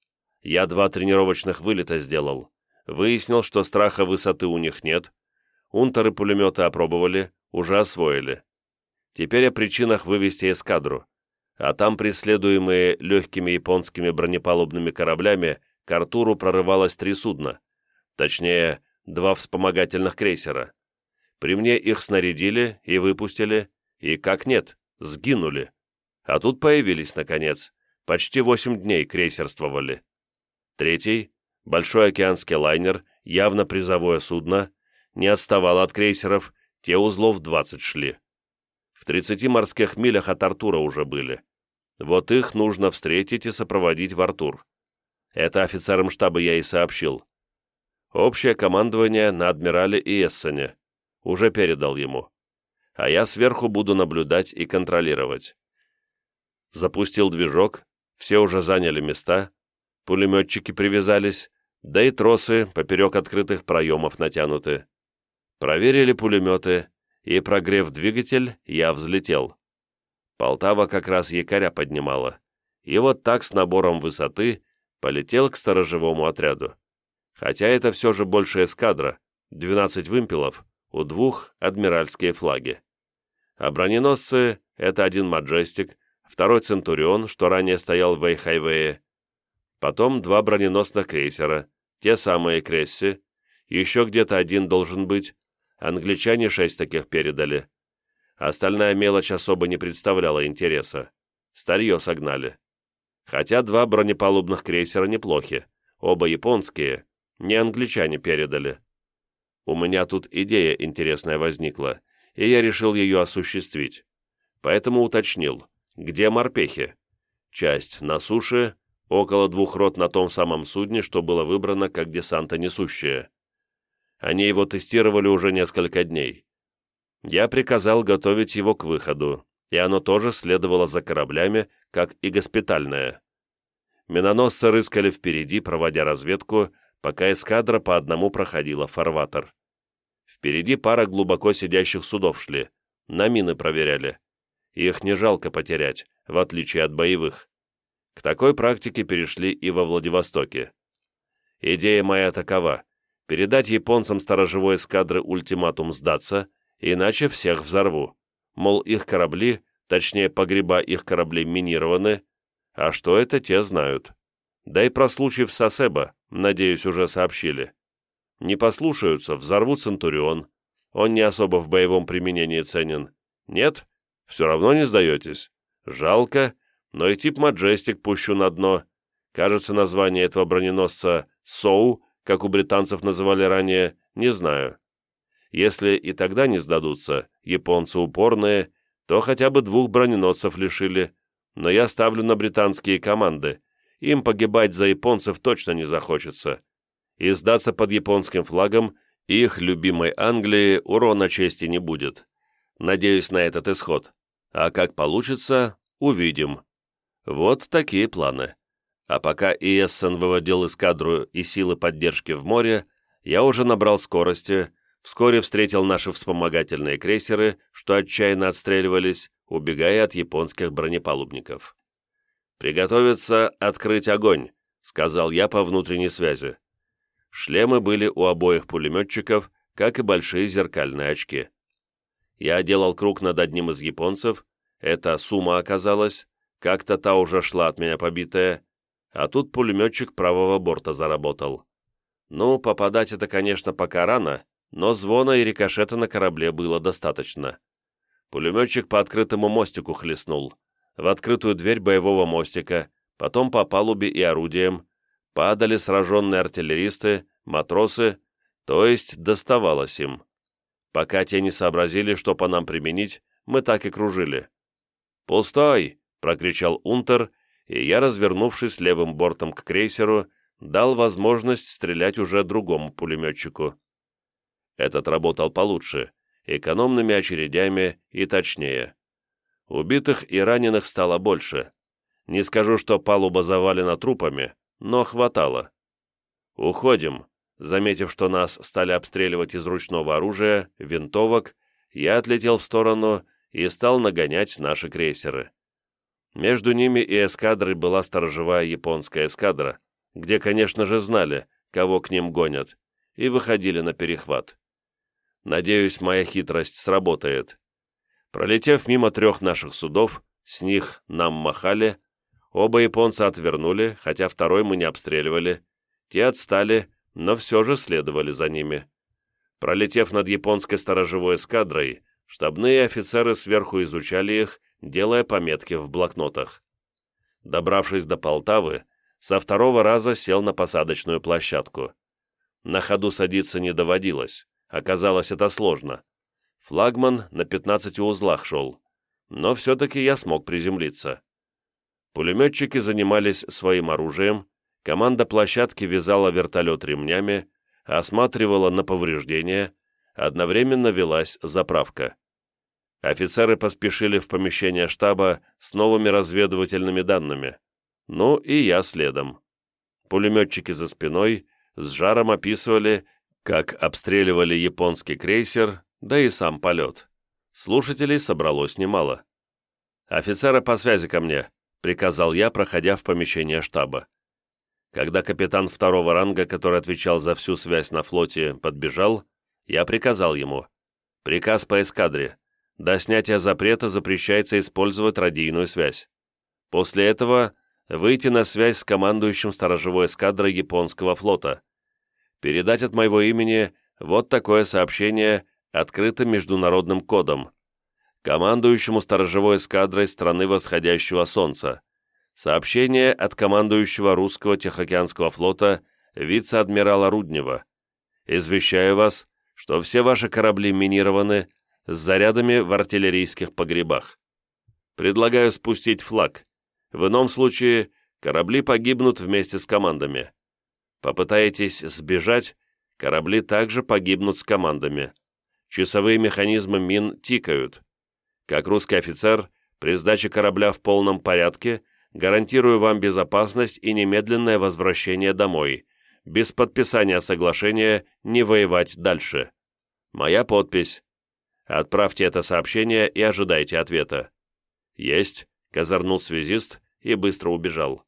Я два тренировочных вылета сделал, выяснил, что страха высоты у них нет, унтеры пулеметы опробовали, уже освоили. Теперь о причинах вывести эскадру, а там преследуемые легкими японскими бронепалубными кораблями к Артуру прорывалось три судна, точнее, два вспомогательных крейсера. При мне их снарядили и выпустили, и, как нет, сгинули. А тут появились, наконец, почти восемь дней крейсерствовали. Третий, большой океанский лайнер, явно призовое судно, не отставал от крейсеров, те узлов двадцать шли. В тридцати морских милях от Артура уже были. Вот их нужно встретить и сопроводить в Артур. Это офицерам штаба я и сообщил. Общее командование на адмирале и Эссене. Уже передал ему. А я сверху буду наблюдать и контролировать. Запустил движок, все уже заняли места, пулеметчики привязались, да и тросы поперек открытых проемов натянуты. Проверили пулеметы, и, прогрев двигатель, я взлетел. Полтава как раз якоря поднимала, и вот так с набором высоты полетел к сторожевому отряду. Хотя это все же больше эскадра, двенадцать вымпелов, у двух адмиральские флаги. А броненосцы — это один «Маджестик», второй «Центурион», что ранее стоял в Вейхайвее, потом два броненосных крейсера, те самые «Кресси», еще где-то один должен быть, англичане шесть таких передали. Остальная мелочь особо не представляла интереса. Старье согнали. Хотя два бронепалубных крейсера неплохи, оба японские, не англичане передали. У меня тут идея интересная возникла, и я решил ее осуществить. Поэтому уточнил, где морпехи? Часть на суше, около двух рот на том самом судне, что было выбрано как десантонесущее. Они его тестировали уже несколько дней. Я приказал готовить его к выходу, и оно тоже следовало за кораблями, как и госпитальное. Миноносцы рыскали впереди, проводя разведку, пока эскадра по одному проходила фарватер. Впереди пара глубоко сидящих судов шли, на мины проверяли. Их не жалко потерять, в отличие от боевых. К такой практике перешли и во Владивостоке. Идея моя такова: передать японцам сторожевой эскадры ультиматум сдаться, иначе всех взорву. Мол, их корабли, точнее погреба их кораблей минированы, а что это, те знают. Да и про случай в Сасебо, надеюсь, уже сообщили. Не послушаются, взорвут «Центурион». Он не особо в боевом применении ценен. Нет? Все равно не сдаетесь? Жалко, но и тип «Маджестик» пущу на дно. Кажется, название этого броненосца «Соу», как у британцев называли ранее, не знаю. Если и тогда не сдадутся, японцы упорные, то хотя бы двух броненосцев лишили. Но я ставлю на британские команды. Им погибать за японцев точно не захочется. И сдаться под японским флагом их любимой Англии урона чести не будет. Надеюсь на этот исход. А как получится, увидим. Вот такие планы. А пока Иессен выводил эскадру и силы поддержки в море, я уже набрал скорости, вскоре встретил наши вспомогательные крейсеры, что отчаянно отстреливались, убегая от японских бронепалубников. «Приготовиться открыть огонь», — сказал я по внутренней связи. Шлемы были у обоих пулеметчиков, как и большие зеркальные очки. Я делал круг над одним из японцев, это Сума оказалась, как-то та уже шла от меня побитая, а тут пулеметчик правого борта заработал. Ну, попадать это, конечно, пока рано, но звона и рикошета на корабле было достаточно. Пулеметчик по открытому мостику хлестнул, в открытую дверь боевого мостика, потом по палубе и орудиям, падали сраженные артиллеристы, матросы, то есть доставалось им. Пока те не сообразили, что по нам применить, мы так и кружили. «Пустой!» — прокричал унтер, и я, развернувшись левым бортом к крейсеру, дал возможность стрелять уже другому пулеметчику. Этот работал получше, экономными очередями и точнее. Убитых и раненых стало больше. Не скажу, что палуба завалена трупами, но хватало. «Уходим», заметив, что нас стали обстреливать из ручного оружия, винтовок, я отлетел в сторону и стал нагонять наши крейсеры. Между ними и эскадрой была сторожевая японская эскадра, где, конечно же, знали, кого к ним гонят, и выходили на перехват. Надеюсь, моя хитрость сработает. Пролетев мимо трех наших судов, с них нам махали, оба японца отвернули, хотя второй мы не обстреливали, те отстали, но все же следовали за ними. Пролетев над японской сторожевой эскадрой, штабные офицеры сверху изучали их, делая пометки в блокнотах. Добравшись до Полтавы, со второго раза сел на посадочную площадку. На ходу садиться не доводилось, оказалось это сложно. Флагман на пятнадцати узлах шел, но все-таки я смог приземлиться. Пулеметчики занимались своим оружием, команда площадки вязала вертолет ремнями, осматривала на повреждения, одновременно велась заправка. Офицеры поспешили в помещение штаба с новыми разведывательными данными. Ну и я следом. Пулеметчики за спиной с жаром описывали, как обстреливали японский крейсер, да и сам полет. Слушателей собралось немало. «Офицеры по связи ко мне», — приказал я, проходя в помещение штаба. Когда капитан второго ранга, который отвечал за всю связь на флоте, подбежал, я приказал ему: «Приказ по эскадре. До снятия запрета запрещается использовать радийную связь. После этого выйти на связь с командующим сторожевой эскадрой японского флота. Передать от моего имени вот такое сообщение открытым международным кодом. Командующему сторожевой эскадрой страны восходящего солнца. Сообщение от командующего русского Тихоокеанского флота вице-адмирала Руднева. Извещаю вас, что все ваши корабли минированы с зарядами в артиллерийских погребах. Предлагаю спустить флаг. В ином случае корабли погибнут вместе с командами. Попытаетесь сбежать, корабли также погибнут с командами. Часовые механизмы мин тикают. Как русский офицер, при сдаче корабля в полном порядке гарантирую вам безопасность и немедленное возвращение домой, без подписания соглашения не воевать дальше. Моя подпись. Отправьте это сообщение и ожидайте ответа. Есть, козырнул связист и быстро убежал.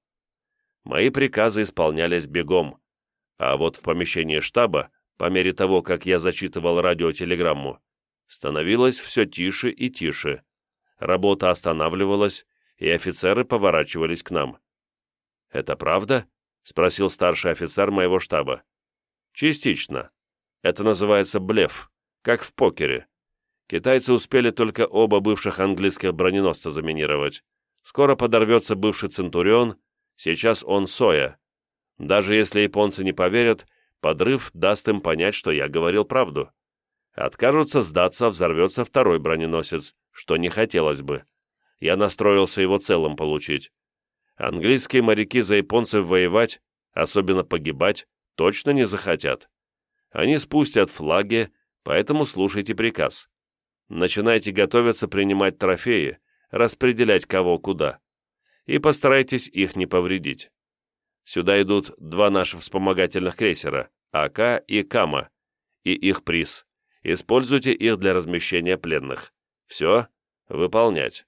Мои приказы исполнялись бегом, а вот в помещении штаба, по мере того, как я зачитывал радиотелеграмму, становилось все тише и тише. Работа останавливалась, и офицеры поворачивались к нам. «Это правда?» — спросил старший офицер моего штаба. «Частично. Это называется блеф, как в покере. Китайцы успели только оба бывших английских броненосца заминировать. Скоро подорвется бывший «Центурион», сейчас он «Соя». Даже если японцы не поверят, подрыв даст им понять, что я говорил правду. Откажутся сдаться, взорвется второй броненосец, что не хотелось бы. Я настроился его целым получить. Английские моряки за японцев воевать, особенно погибать, точно не захотят. Они спустят флаги, поэтому слушайте приказ. Начинайте готовиться принимать трофеи, распределять кого куда. И постарайтесь их не повредить. Сюда идут два наших вспомогательных крейсера, АК и Кама, и их приз. Используйте их для размещения пленных. Все, выполнять.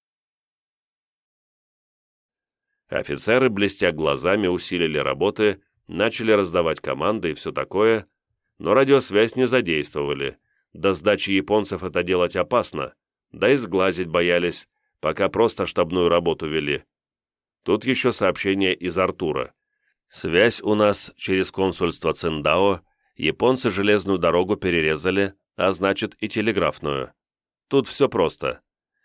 Офицеры, блестя глазами, усилили работы, начали раздавать команды и все такое, но радиосвязь не задействовали. До сдачи японцев это делать опасно, да и сглазить боялись, пока просто штабную работу вели. Тут еще сообщение из Артура. Связь у нас через консульство Циндао, японцы железную дорогу перерезали, а значит и телеграфную. Тут все просто.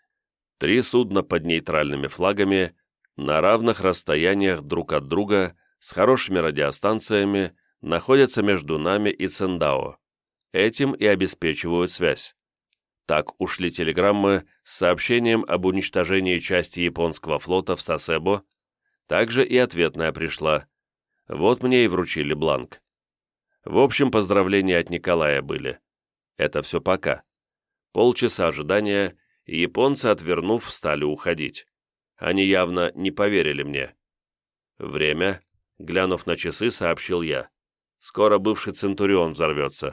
Три судна под нейтральными флагами, на равных расстояниях друг от друга, с хорошими радиостанциями, находятся между нами и Циндао. Этим и обеспечивают связь. Так ушли телеграммы с сообщением об уничтожении части японского флота в Сасебо, также и ответная пришла. Вот мне и вручили бланк. В общем, поздравления от Николая были. Это все пока. Полчаса ожидания, и японцы, отвернув, стали уходить. Они явно не поверили мне. Время, глянув на часы, сообщил я. Скоро бывший «Центурион» взорвется.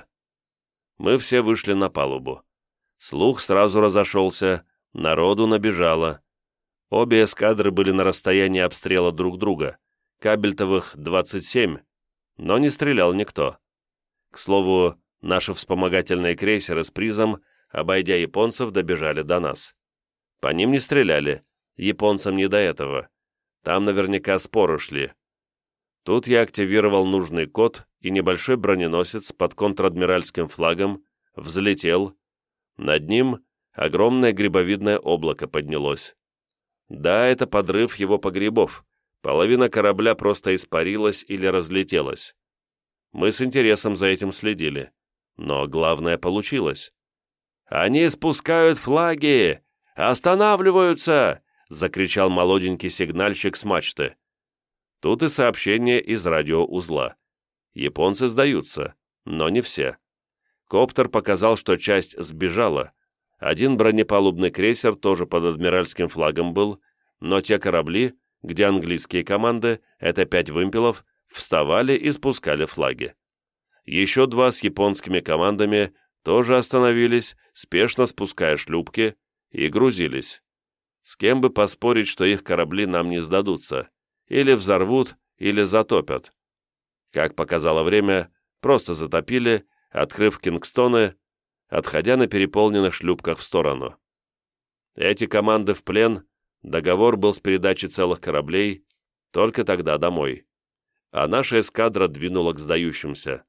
Мы все вышли на палубу. Слух сразу разошелся, народу набежало. Обе эскадры были на расстоянии обстрела друг друга. Кабельтовых двадцать семь, но не стрелял никто. К слову, наши вспомогательные крейсеры с призом, обойдя японцев, добежали до нас. По ним не стреляли, японцам не до этого. Там наверняка споры шли. Тут я активировал нужный код, и небольшой броненосец под контр-адмиральским флагом взлетел. Над ним огромное грибовидное облако поднялось. Да, это подрыв его погребов. Половина корабля просто испарилась или разлетелась. Мы с интересом за этим следили. Но главное получилось. «Они спускают флаги! Останавливаются!» — закричал молоденький сигнальщик с мачты. Тут и сообщение из радиоузла. Японцы сдаются, но не все. Коптер показал, что часть сбежала. Один бронепалубный крейсер тоже под адмиральским флагом был, но те корабли, где английские команды, это пять вымпелов, вставали и спускали флаги. Еще два с японскими командами тоже остановились, спешно спуская шлюпки, и грузились. С кем бы поспорить, что их корабли нам не сдадутся. Или взорвут, или затопят. Как показало время, просто затопили, открыв кингстоны, отходя на переполненных шлюпках в сторону. Эти команды в плен, Договор был с передачей целых кораблей, только тогда домой. А наша эскадра двинула к сдающимся.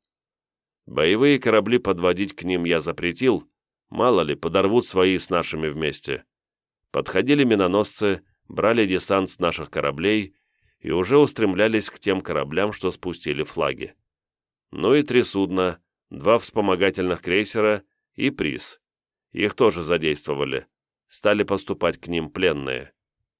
Боевые корабли подводить к ним я запретил, мало ли, подорвут свои с нашими вместе. Подходили миноносцы, брали десант с наших кораблей и уже устремлялись к тем кораблям, что спустили флаги. Ну и три судна, два вспомогательных крейсера и приз. Их тоже задействовали. Стали поступать к ним пленные.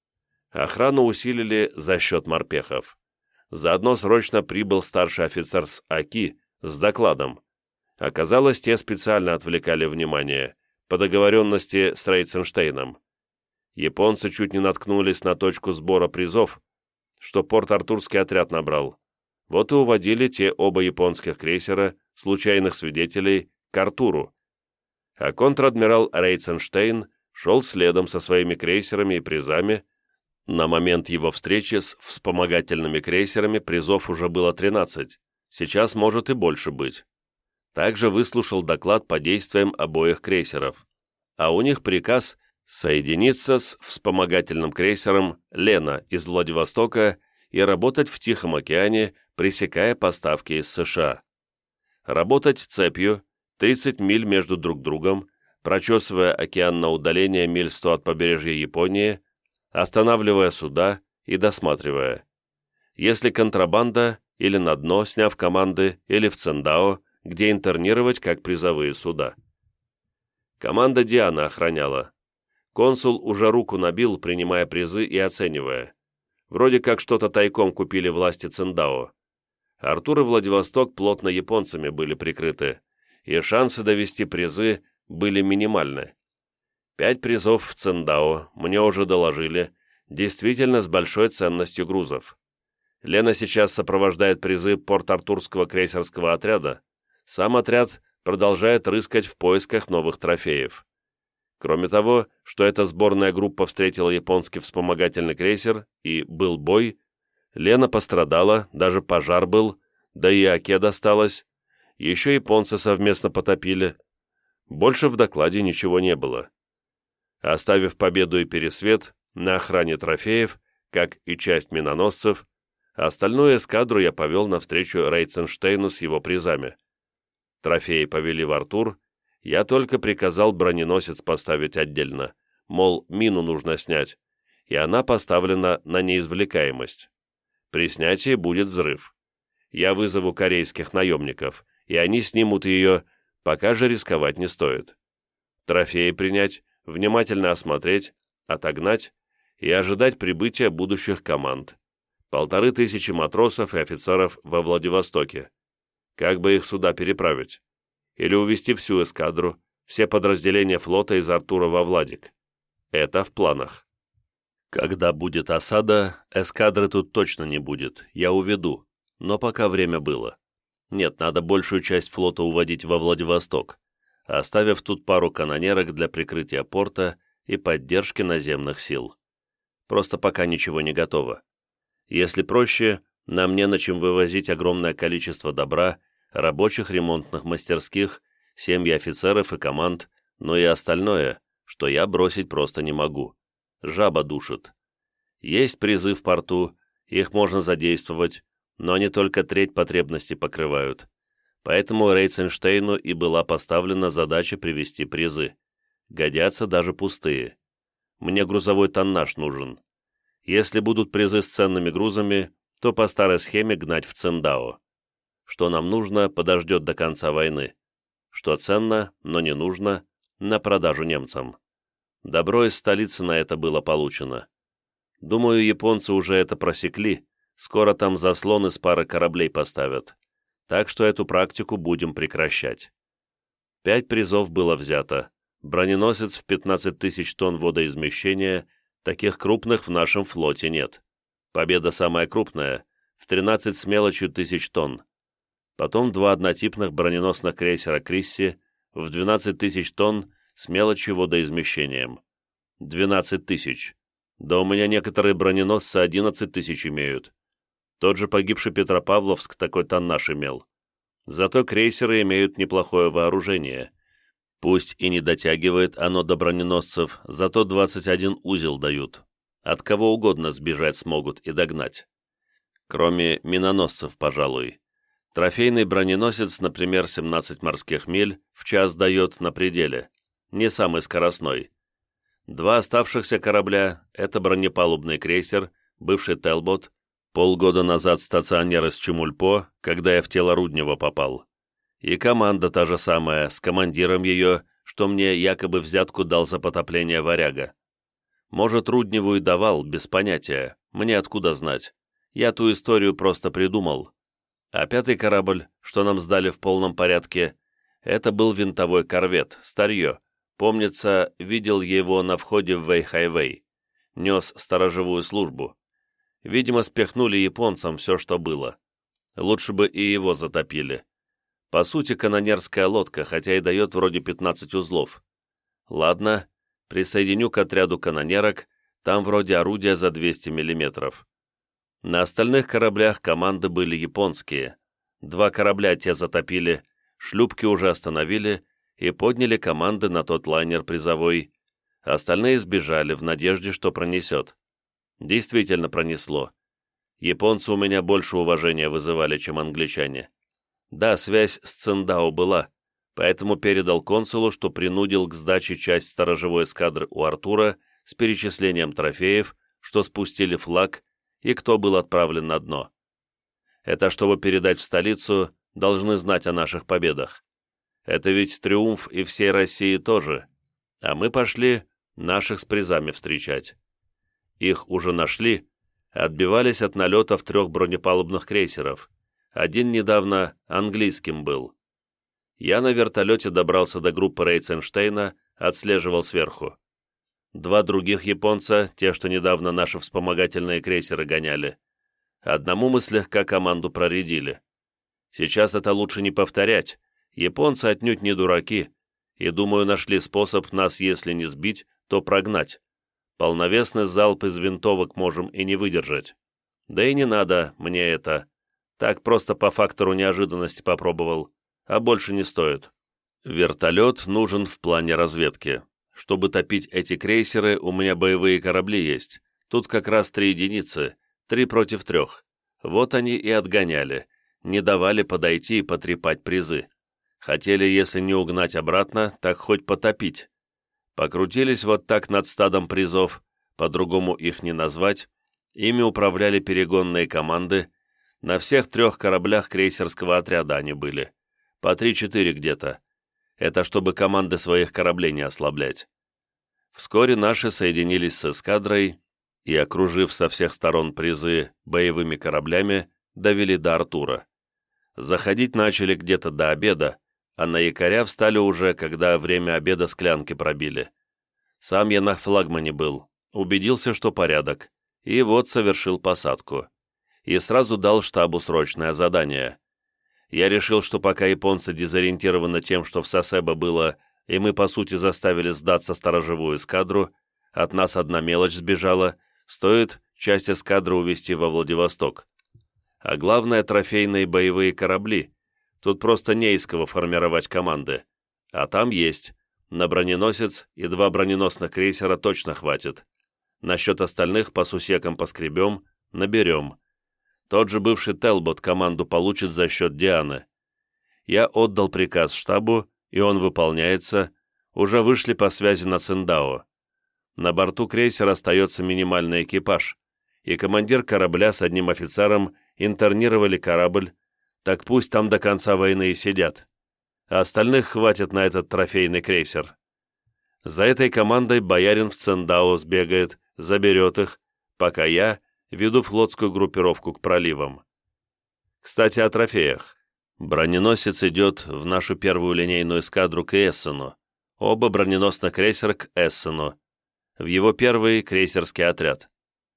Охрану усилили за счет морпехов. Заодно срочно прибыл старший офицер с Аки с докладом. Оказалось, те специально отвлекали внимание, по договоренности с Рейценштейном. Японцы чуть не наткнулись на точку сбора призов, что Порт-Артурский отряд набрал. Вот и уводили те оба японских крейсера, случайных свидетелей, к Артуру. А контр-адмирал Рейценштейн шел следом со своими крейсерами и призами. На момент его встречи с вспомогательными крейсерами призов уже было тринадцать, сейчас может и больше быть. Также выслушал доклад по действиям обоих крейсеров, а у них приказ соединиться с вспомогательным крейсером «Лена» из Владивостока и работать в Тихом океане, пресекая поставки из США. Работать цепью, тридцать миль между друг другом, прочесывая океан на удаление миль сто от побережья Японии, останавливая суда и досматривая. Если контрабанда, или на дно, сняв команды, или в Циндао, где интернировать как призовые суда. Команда Диана охраняла. Консул уже руку набил, принимая призы и оценивая. Вроде как что-то тайком купили власти Циндао. Артур и Владивосток плотно японцами были прикрыты, и шансы довести призы были минимальны. Пять призов в Циндао, мне уже доложили, действительно с большой ценностью грузов. Лена сейчас сопровождает призы Порт-Артурского крейсерского отряда. Сам отряд продолжает рыскать в поисках новых трофеев. Кроме того, что эта сборная группа встретила японский вспомогательный крейсер и был бой, Лена пострадала, даже пожар был, да и Оке досталось, еще японцы совместно потопили. Больше в докладе ничего не было. Оставив победу и пересвет на охране трофеев, как и часть миноносцев, остальную эскадру я повел навстречу Рейценштейну с его призами. Трофеи повели в Артур, я только приказал броненосец поставить отдельно, мол, мину нужно снять, и она поставлена на неизвлекаемость. При снятии будет взрыв. Я вызову корейских наемников, и они снимут ее, пока же рисковать не стоит. Трофеи принять, внимательно осмотреть, отогнать и ожидать прибытия будущих команд. Полторы тысячи матросов и офицеров во Владивостоке. Как бы их сюда переправить? Или увезти всю эскадру, все подразделения флота из Артура во Владик? Это в планах. Когда будет осада, эскадры тут точно не будет, я уведу, но пока время было. Нет, надо большую часть флота уводить во Владивосток, оставив тут пару канонерок для прикрытия порта и поддержки наземных сил. Просто пока ничего не готово. Если проще, нам не на чем вывозить огромное количество добра, рабочих ремонтных мастерских, семьи офицеров и команд, но и остальное, что я бросить просто не могу. Жаба душит. Есть призы в порту, их можно задействовать, но они только треть потребностей покрывают. Поэтому Рейценштейну и была поставлена задача привезти призы. Годятся даже пустые. Мне грузовой тоннаж нужен. Если будут призы с ценными грузами, то по старой схеме гнать в Циндао. Что нам нужно, подождет до конца войны. Что ценно, но не нужно, на продажу немцам. Добро из столицы на это было получено. Думаю, японцы уже это просекли, скоро там заслон из пары кораблей поставят. Так что эту практику будем прекращать. Пять призов было взято. Броненосец в пятнадцать тысяч тонн водоизмещения, таких крупных в нашем флоте нет. Победа самая крупная, в тринадцать с мелочью тысяч тонн. Потом два однотипных броненосных крейсера «Крисси» в двенадцать тысяч тонн с мелочью водоизмещением. двенадцать тысяч. Да у меня некоторые броненосцы одиннадцать тысяч имеют. Тот же погибший Петропавловск такой тоннаж имел. Зато крейсеры имеют неплохое вооружение. Пусть и не дотягивает оно до броненосцев, зато двадцать один узел дают. от кого угодно сбежать смогут и догнать. Кроме миноносцев, пожалуй. Трофейный броненосец, например, семнадцать морских миль в час дает на пределе, не самый скоростной. Два оставшихся корабля – это бронепалубный крейсер, бывший Телбот, полгода назад стационер из Чемульпо, когда я в тело Руднева попал. И команда та же самая, с командиром ее, что мне якобы взятку дал за потопление «Варяга». Может, Рудневу и давал, без понятия, мне откуда знать. Я ту историю просто придумал. А пятый корабль, что нам сдали в полном порядке, это был винтовой корвет, старье. Помнится, видел его на входе в Вэйхайвэй. Нес сторожевую службу. Видимо, спихнули японцам все, что было. Лучше бы и его затопили. По сути, канонерская лодка, хотя и дает вроде пятнадцать узлов. Ладно, присоединю к отряду канонерок, там вроде орудия за двести миллиметров. На остальных кораблях команды были японские. Два корабля те затопили, шлюпки уже остановили и подняли команды на тот лайнер призовой. Остальные сбежали в надежде, что пронесет. Действительно пронесло. Японцы у меня больше уважения вызывали, чем англичане. Да, связь с Циндао была, поэтому передал консулу, что принудил к сдаче часть сторожевой эскадры у Артура с перечислением трофеев, что спустили флаг и кто был отправлен на дно. Это чтобы передать в столицу, должны знать о наших победах. Это ведь триумф и всей России тоже. А мы пошли наших с призами встречать. Их уже нашли, отбивались от налетов трех бронепалубных крейсеров. Один недавно английским был. Я на вертолете добрался до группы Рейценштейна, отслеживал сверху. Два других японца, те, что недавно наши вспомогательные крейсеры гоняли. Одному мы слегка команду проредили. Сейчас это лучше не повторять. Японцы отнюдь не дураки, и, думаю, нашли способ нас, если не сбить, то прогнать. Полновесный залп из винтовок можем и не выдержать. Да и не надо мне это. Так просто по фактору неожиданности попробовал, а больше не стоит. Вертолет нужен в плане разведки. Чтобы топить эти крейсеры, у меня боевые корабли есть. Тут как раз три единицы, три против трех. Вот они и отгоняли, не давали подойти и потрепать призы. Хотели, если не угнать обратно, так хоть потопить. Покрутились вот так над стадом призов, по-другому их не назвать. Ими управляли перегонные команды. На всех трех кораблях крейсерского отряда они были. По три-четыре где-то. Это чтобы команды своих кораблей не ослаблять. Вскоре наши соединились с эскадрой и, окружив со всех сторон призы боевыми кораблями, довели до Артура. Заходить начали где-то до обеда, а на якоря встали уже, когда время обеда склянки пробили. Сам я на флагмане был, убедился, что порядок, и вот совершил посадку. И сразу дал штабу срочное задание. Я решил, что пока японцы дезориентированы тем, что в Сасебо было, и мы, по сути, заставили сдаться сторожевую эскадру, от нас одна мелочь сбежала, стоит часть эскадры увезти во Владивосток. А главное, трофейные боевые корабли. Тут просто не из кого формировать команды. А там есть. На броненосец и два броненосных крейсера точно хватит. Насчет остальных по сусекам поскребем, наберем. Тот же бывший Телбот команду получит за счет Дианы. Я отдал приказ штабу, и он выполняется. Уже вышли по связи на Циндао. На борту крейсера остается минимальный экипаж, и командир корабля с одним офицером интернировали корабль, так пусть там до конца войны и сидят. А остальных хватит на этот трофейный крейсер. За этой командой боярин в Циндао сбегает, заберет их, пока я веду флотскую группировку к проливам. Кстати, о трофеях. Броненосец идет в нашу первую линейную эскадру к Эссену, оба броненосных крейсера к Эссену, в его первый крейсерский отряд.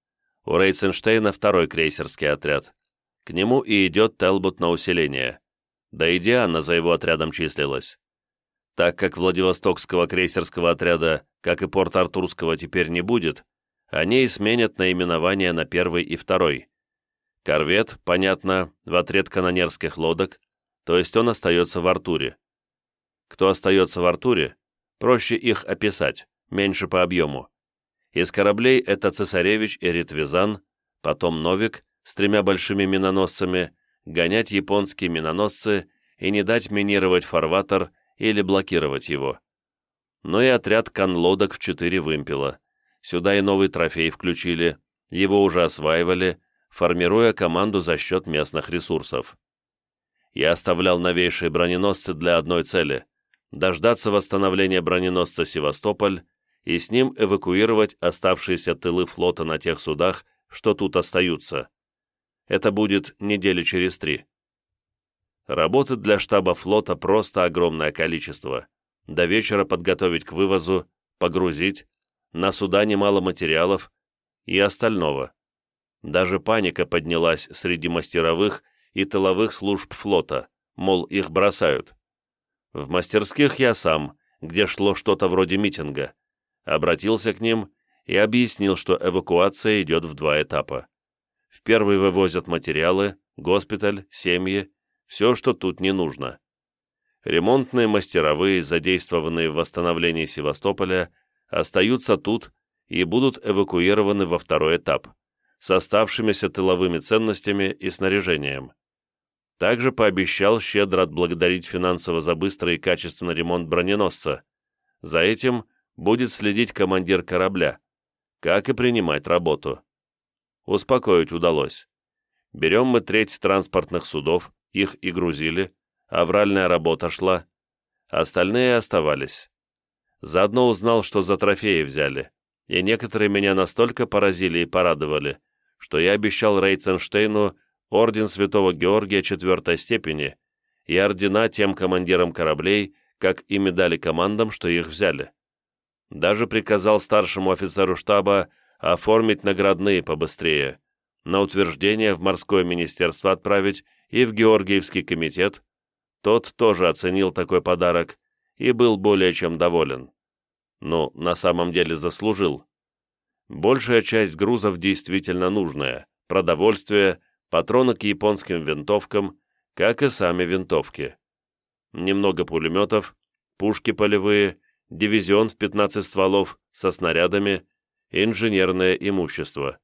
У Рейценштейна второй крейсерский отряд. К нему и идет Телбот на усиление. Да и Диана за его отрядом числилась. Так как Владивостокского крейсерского отряда, как и Порт-Артурского, теперь не будет, они и сменят наименование на первый и второй. Корвет, понятно, в отряд канонерских лодок, то есть он остается в Артуре. Кто остается в Артуре, проще их описать, меньше по объему. Из кораблей это «Цесаревич» и «Ритвизан», потом «Новик» с тремя большими миноносцами, гонять японские миноносцы и не дать минировать фарватер или блокировать его. Ну и отряд конлодок в четыре вымпела. Сюда и новый трофей включили, его уже осваивали, формируя команду за счет местных ресурсов. Я оставлял новейшие броненосцы для одной цели – дождаться восстановления броненосца «Севастополь» и с ним эвакуировать оставшиеся тылы флота на тех судах, что тут остаются. Это будет недели через три. Работы для штаба флота просто огромное количество. До вечера подготовить к вывозу, погрузить, на суда немало материалов и остального. Даже паника поднялась среди мастеровых и тыловых служб флота, мол, их бросают. В мастерских я сам, где шло что-то вроде митинга, обратился к ним и объяснил, что эвакуация идет в два этапа. В первый вывозят материалы, госпиталь, семьи, все, что тут не нужно. Ремонтные мастеровые, задействованные в восстановлении Севастополя, остаются тут и будут эвакуированы во второй этап, с оставшимися тыловыми ценностями и снаряжением. Также пообещал щедро отблагодарить финансово за быстрый и качественный ремонт броненосца. За этим будет следить командир корабля, как и принимать работу. Успокоить удалось. Берем мы треть транспортных судов, их и грузили, авральная работа шла, остальные оставались. Заодно узнал, что за трофеи взяли, и некоторые меня настолько поразили и порадовали, что я обещал Рейценштейну орден Святого Георгия четвертой степени и ордена тем командирам кораблей, как и медали командам, что их взяли. Даже приказал старшему офицеру штаба оформить наградные побыстрее, на утверждение в морское министерство отправить и в Георгиевский комитет. Тот тоже оценил такой подарок и был более чем доволен. Ну, на самом деле заслужил. Большая часть грузов действительно нужная, продовольствие, патроны к японским винтовкам, как и сами винтовки. Немного пулеметов, пушки полевые, дивизион в пятнадцать стволов со снарядами, инженерное имущество.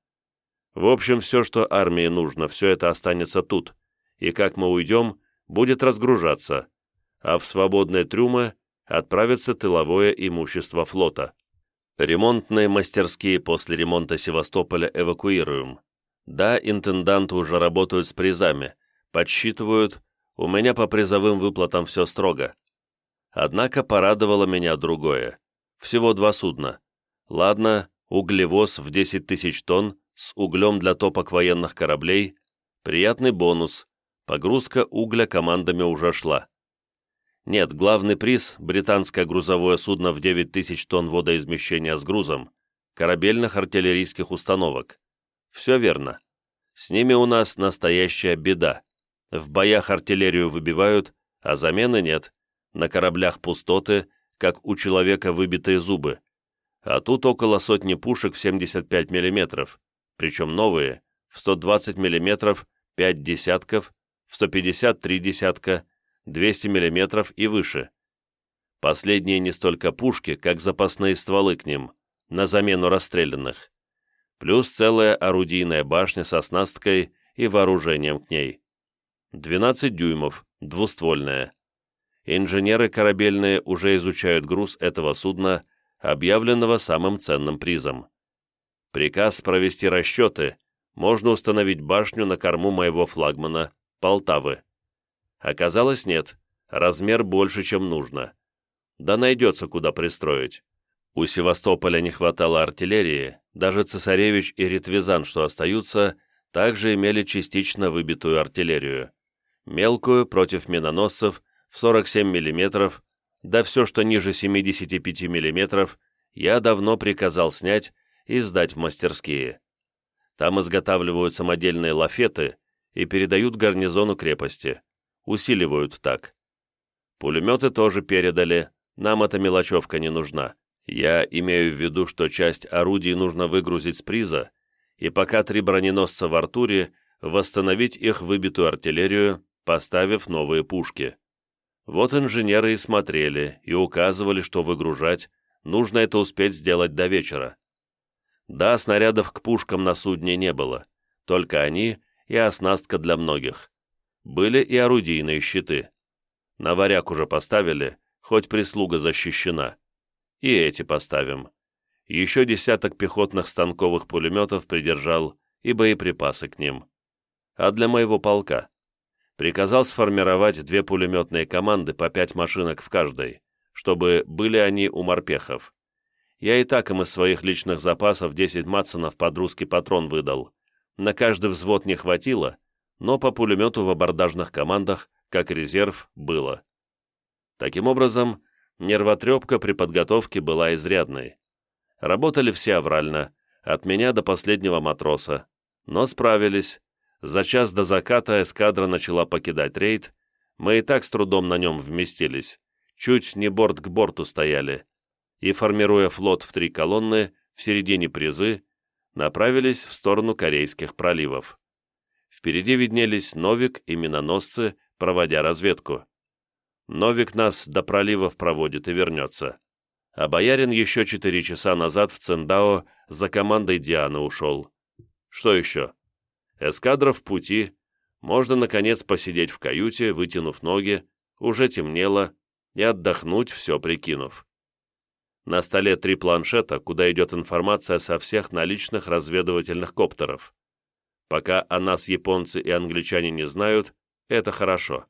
В общем, все, что армии нужно, все это останется тут, и как мы уйдем, будет разгружаться, а в свободные трюмы отправится тыловое имущество флота. Ремонтные мастерские после ремонта Севастополя эвакуируем. Да, интенданты уже работают с призами, подсчитывают, у меня по призовым выплатам все строго. Однако порадовало меня другое. Всего два судна. Ладно, углевоз в десять тысяч тонн с углем для топок военных кораблей, приятный бонус, погрузка угля командами уже шла. Нет, главный приз – британское грузовое судно в девять тысяч тонн водоизмещения с грузом, корабельных артиллерийских установок. Все верно. С ними у нас настоящая беда. В боях артиллерию выбивают, а замены нет. На кораблях пустоты, как у человека выбитые зубы. А тут около сотни пушек в семьдесят пять миллиметров, причем новые, в сто двадцать миллиметров, пять десятков, в сто пятьдесят три десятка, двести миллиметров и выше. Последние не столько пушки, как запасные стволы к ним, на замену расстрелянных. Плюс целая орудийная башня с оснасткой и вооружением к ней. двенадцать дюймов, двуствольная. Инженеры корабельные уже изучают груз этого судна, объявленного самым ценным призом. Приказ провести расчеты, можно установить башню на корму моего флагмана, Полтавы. Оказалось, нет, размер больше, чем нужно. Да найдется, куда пристроить. У Севастополя не хватало артиллерии, даже «Цесаревич» и «Ритвизан», что остаются, также имели частично выбитую артиллерию. Мелкую против миноносцев в сорок семь миллиметров, да все, что ниже семидесяти пяти миллиметров, я давно приказал снять и сдать в мастерские. Там изготавливают самодельные лафеты и передают гарнизону крепости. Усиливают так. Пулеметы тоже передали, нам эта мелочевка не нужна. Я имею в виду, что часть орудий нужно выгрузить с приза, и пока три броненосца в Артуре, восстановить их выбитую артиллерию, поставив новые пушки. Вот инженеры и смотрели, и указывали, что выгружать, нужно это успеть сделать до вечера. Да, снарядов к пушкам на судне не было, только они и оснастка для многих. Были и орудийные щиты. На варяг уже поставили, хоть прислуга защищена. И эти поставим. Еще десяток пехотных станковых пулеметов придержал и боеприпасы к ним. А для моего полка приказал сформировать две пулеметные команды по пять машинок в каждой, чтобы были они у морпехов. Я и так им из своих личных запасов десять матсонов под русский патрон выдал. На каждый взвод не хватило, но по пулемету в абордажных командах, как резерв, было. Таким образом, нервотрепка при подготовке была изрядной. Работали все аврально, от меня до последнего матроса, но справились. За час до заката эскадра начала покидать рейд, мы и так с трудом на нем вместились, чуть не борт к борту стояли, и, формируя флот в три колонны, в середине призы, направились в сторону Корейских проливов. Впереди виднелись Новик и миноносцы, проводя разведку. Новик нас до проливов проводит и вернется. А боярин еще четыре часа назад в Циндао за командой Дианы ушел. Что еще? Эскадра в пути. Можно, наконец, посидеть в каюте, вытянув ноги, уже темнело, и отдохнуть, все прикинув. На столе три планшета, куда идет информация со всех наличных разведывательных коптеров. Пока о нас японцы и англичане не знают, это хорошо.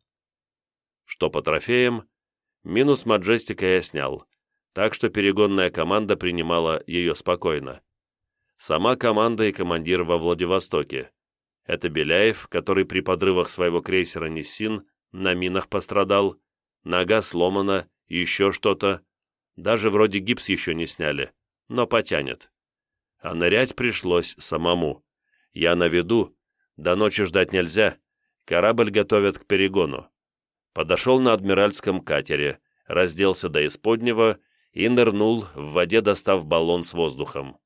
Что по трофеям? Минус Маджестика я снял, так что перегонная команда принимала ее спокойно. Сама команда и командир во Владивостоке. Это Беляев, который при подрывах своего крейсера «Ниссин» на минах пострадал, нога сломана, еще что-то. Даже вроде гипс еще не сняли, но потянет. А нырять пришлось самому. Я на виду, до ночи ждать нельзя, корабль готовят к перегону. Подошел на адмиральском катере, разделся до исподнего и нырнул, в воде достав баллон с воздухом.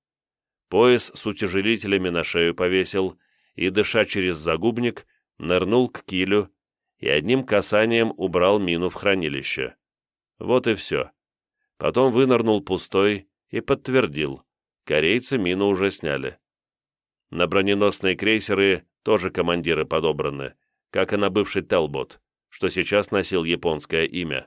Пояс с утяжелителями на шею повесил и, дыша через загубник, нырнул к килю и одним касанием убрал мину в хранилище. Вот и все. Потом вынырнул пустой и подтвердил, корейцы мину уже сняли. На броненосные крейсеры тоже командиры подобраны, как и на бывший Телбот, что сейчас носил японское имя.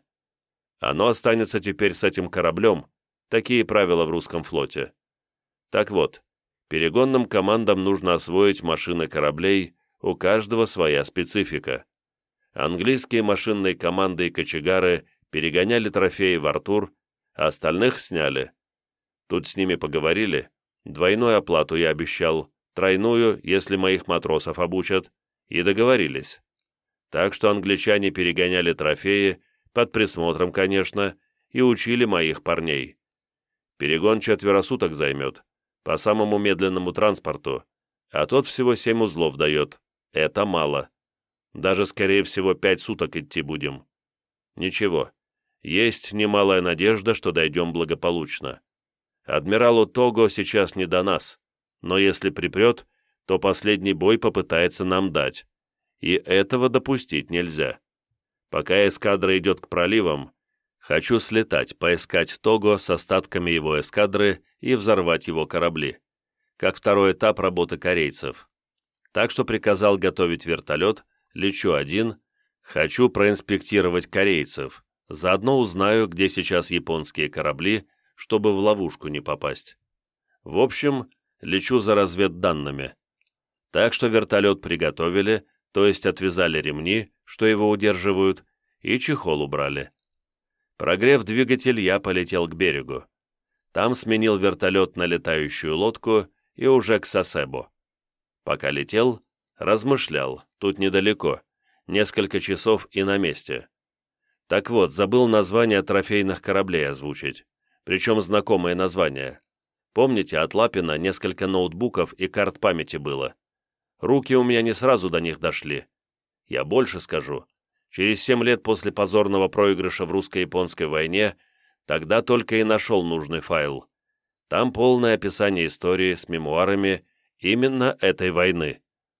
Оно останется теперь с этим кораблем, такие правила в русском флоте. Так вот, перегонным командам нужно освоить машины кораблей, у каждого своя специфика. Английские машинные команды и кочегары перегоняли трофеи в Артур, а остальных сняли. Тут с ними поговорили, двойную оплату я обещал, тройную, если моих матросов обучат, и договорились. Так что англичане перегоняли трофеи, под присмотром, конечно, и учили моих парней. Перегон четверо суток займет, по самому медленному транспорту, а тот всего семь узлов дает. Это мало. Даже, скорее всего, пять суток идти будем. Ничего, есть немалая надежда, что дойдем благополучно. Адмиралу Того сейчас не до нас, но если припрет, то последний бой попытается нам дать. И этого допустить нельзя. Пока эскадра идет к проливам, хочу слетать, поискать Того с остатками его эскадры и взорвать его корабли, как второй этап работы корейцев. Так что приказал готовить вертолет, лечу один, хочу проинспектировать корейцев, заодно узнаю, где сейчас японские корабли, чтобы в ловушку не попасть. В общем, лечу за разведданными. Так что вертолет приготовили, то есть отвязали ремни, что его удерживают, и чехол убрали. Прогрев двигатель, я полетел к берегу. Там сменил вертолет на летающую лодку и уже к Сасебо. Пока летел, размышлял, тут недалеко, несколько часов и на месте. Так вот, забыл название трофейных кораблей озвучить, причем знакомые названия. Помните, от Лапина несколько ноутбуков и карт памяти было? Руки у меня не сразу до них дошли. Я больше скажу. Через семь лет после позорного проигрыша в русско-японской войне тогда только и нашел нужный файл. Там полное описание истории с мемуарами именно этой войны.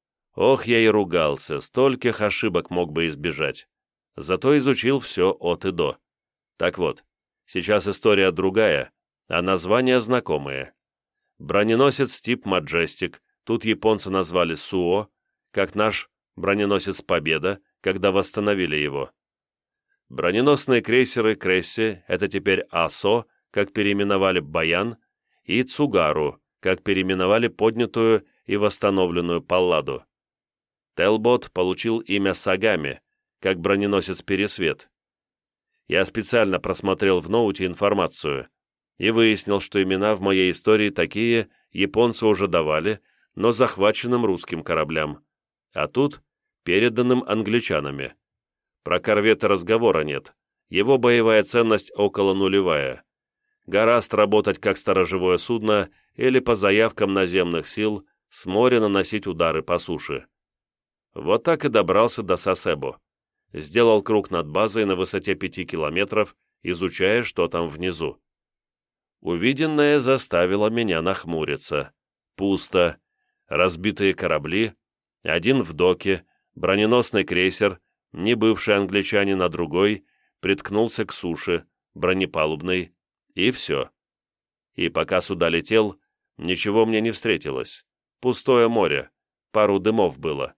Ох, я и ругался, стольких ошибок мог бы избежать. Зато изучил все от и до. Так вот, сейчас история другая, а названия знакомые. Броненосец тип «Маджестик», тут японцы назвали «Суо», как наш броненосец «Победа», когда восстановили его. Броненосные крейсеры «Кресси» — это теперь «Асо», как переименовали «Баян», и «Цугару», как переименовали поднятую и восстановленную «Палладу». Телбот получил имя «Сагами», как броненосец «Пересвет». Я специально просмотрел в ноуте информацию и выяснил, что имена в моей истории такие японцы уже давали, но захваченным русским кораблям, а тут переданным англичанами. Про корвета разговора нет, его боевая ценность около нулевая. Гораст работать как сторожевое судно или по заявкам наземных сил с моря наносить удары по суше. Вот так и добрался до Сасебо. Сделал круг над базой на высоте пяти километров, изучая, что там внизу. Увиденное заставило меня нахмуриться. Пусто. Разбитые корабли, один в доке, броненосный крейсер, не бывший англичанин, а другой, приткнулся к суше, бронепалубный, и все. И пока сюда летел, ничего мне не встретилось. Пустое море, пару дымов было.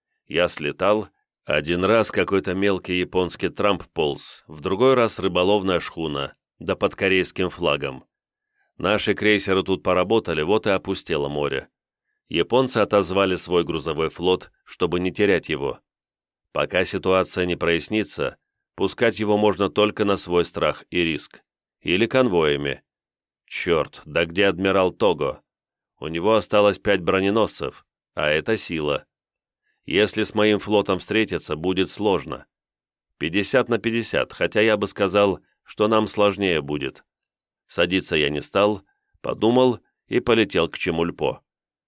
Я слетал. Один раз какой-то мелкий японский трамп полз, в другой раз рыболовная шхуна, да под корейским флагом. Наши крейсеры тут поработали, вот и опустело море. Японцы отозвали свой грузовой флот, чтобы не терять его. Пока ситуация не прояснится, пускать его можно только на свой страх и риск. Или конвоями. Черт, да где адмирал Того? У него осталось пять броненосцев, а это сила. Если с моим флотом встретиться, будет сложно. пятьдесят на пятьдесят, хотя я бы сказал, что нам сложнее будет. Садиться я не стал, подумал и полетел к Чемульпо.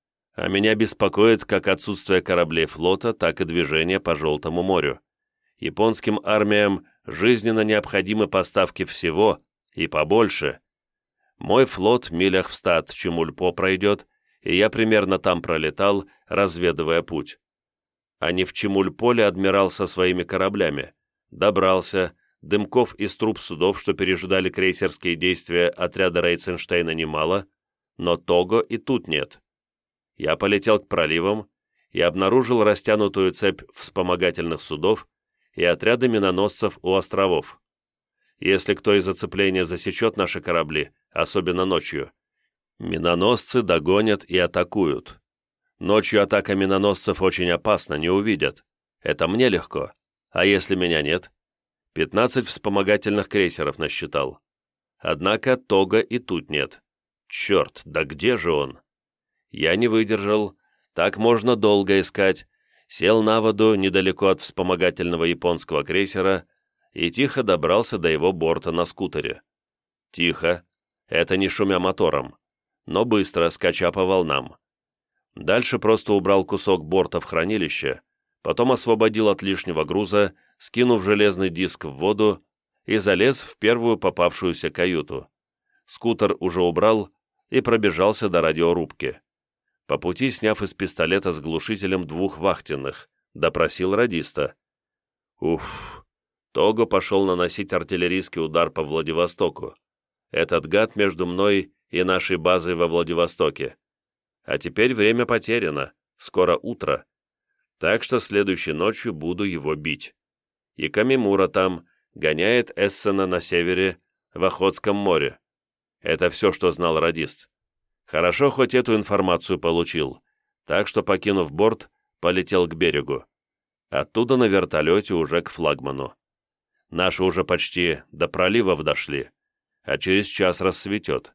А меня беспокоит как отсутствие кораблей флота, так и движение по Желтому морю. Японским армиям жизненно необходимы поставки всего и побольше. Мой флот милях в ста от Чемульпо пройдет, и я примерно там пролетал, разведывая путь. А не в Чемульполе адмирал со своими кораблями. Добрался, дымков из труб судов, что пережидали крейсерские действия отряда Рейценштейна, немало, но Того и тут нет. Я полетел к проливам и обнаружил растянутую цепь вспомогательных судов и отряды миноносцев у островов. Если кто из зацепления засечет наши корабли, особенно ночью, миноносцы догонят и атакуют. Ночью атака миноносцев очень опасна, не увидят. Это мне легко. А если меня нет? пятнадцать вспомогательных крейсеров насчитал. Однако Того и тут нет. Черт, да где же он? Я не выдержал. Так можно долго искать. Сел на воду недалеко от вспомогательного японского крейсера и тихо добрался до его борта на скутере. Тихо. Это не шумя мотором. Но быстро, скача по волнам. Дальше просто убрал кусок борта в хранилище, потом освободил от лишнего груза, скинув железный диск в воду и залез в первую попавшуюся каюту. Скутер уже убрал и пробежался до радиорубки. По пути, сняв из пистолета с глушителем двух вахтенных, допросил радиста. Уф, Того пошел наносить артиллерийский удар по Владивостоку. Этот гад между мной и нашей базой во Владивостоке. А теперь время потеряно, скоро утро. Так что следующей ночью буду его бить. И Камимура там гоняет Эссена на севере, в Охотском море. Это все, что знал радист. Хорошо, хоть эту информацию получил, так что, покинув борт, полетел к берегу. Оттуда на вертолете уже к флагману. Наши уже почти до проливов дошли, а через час рассветет.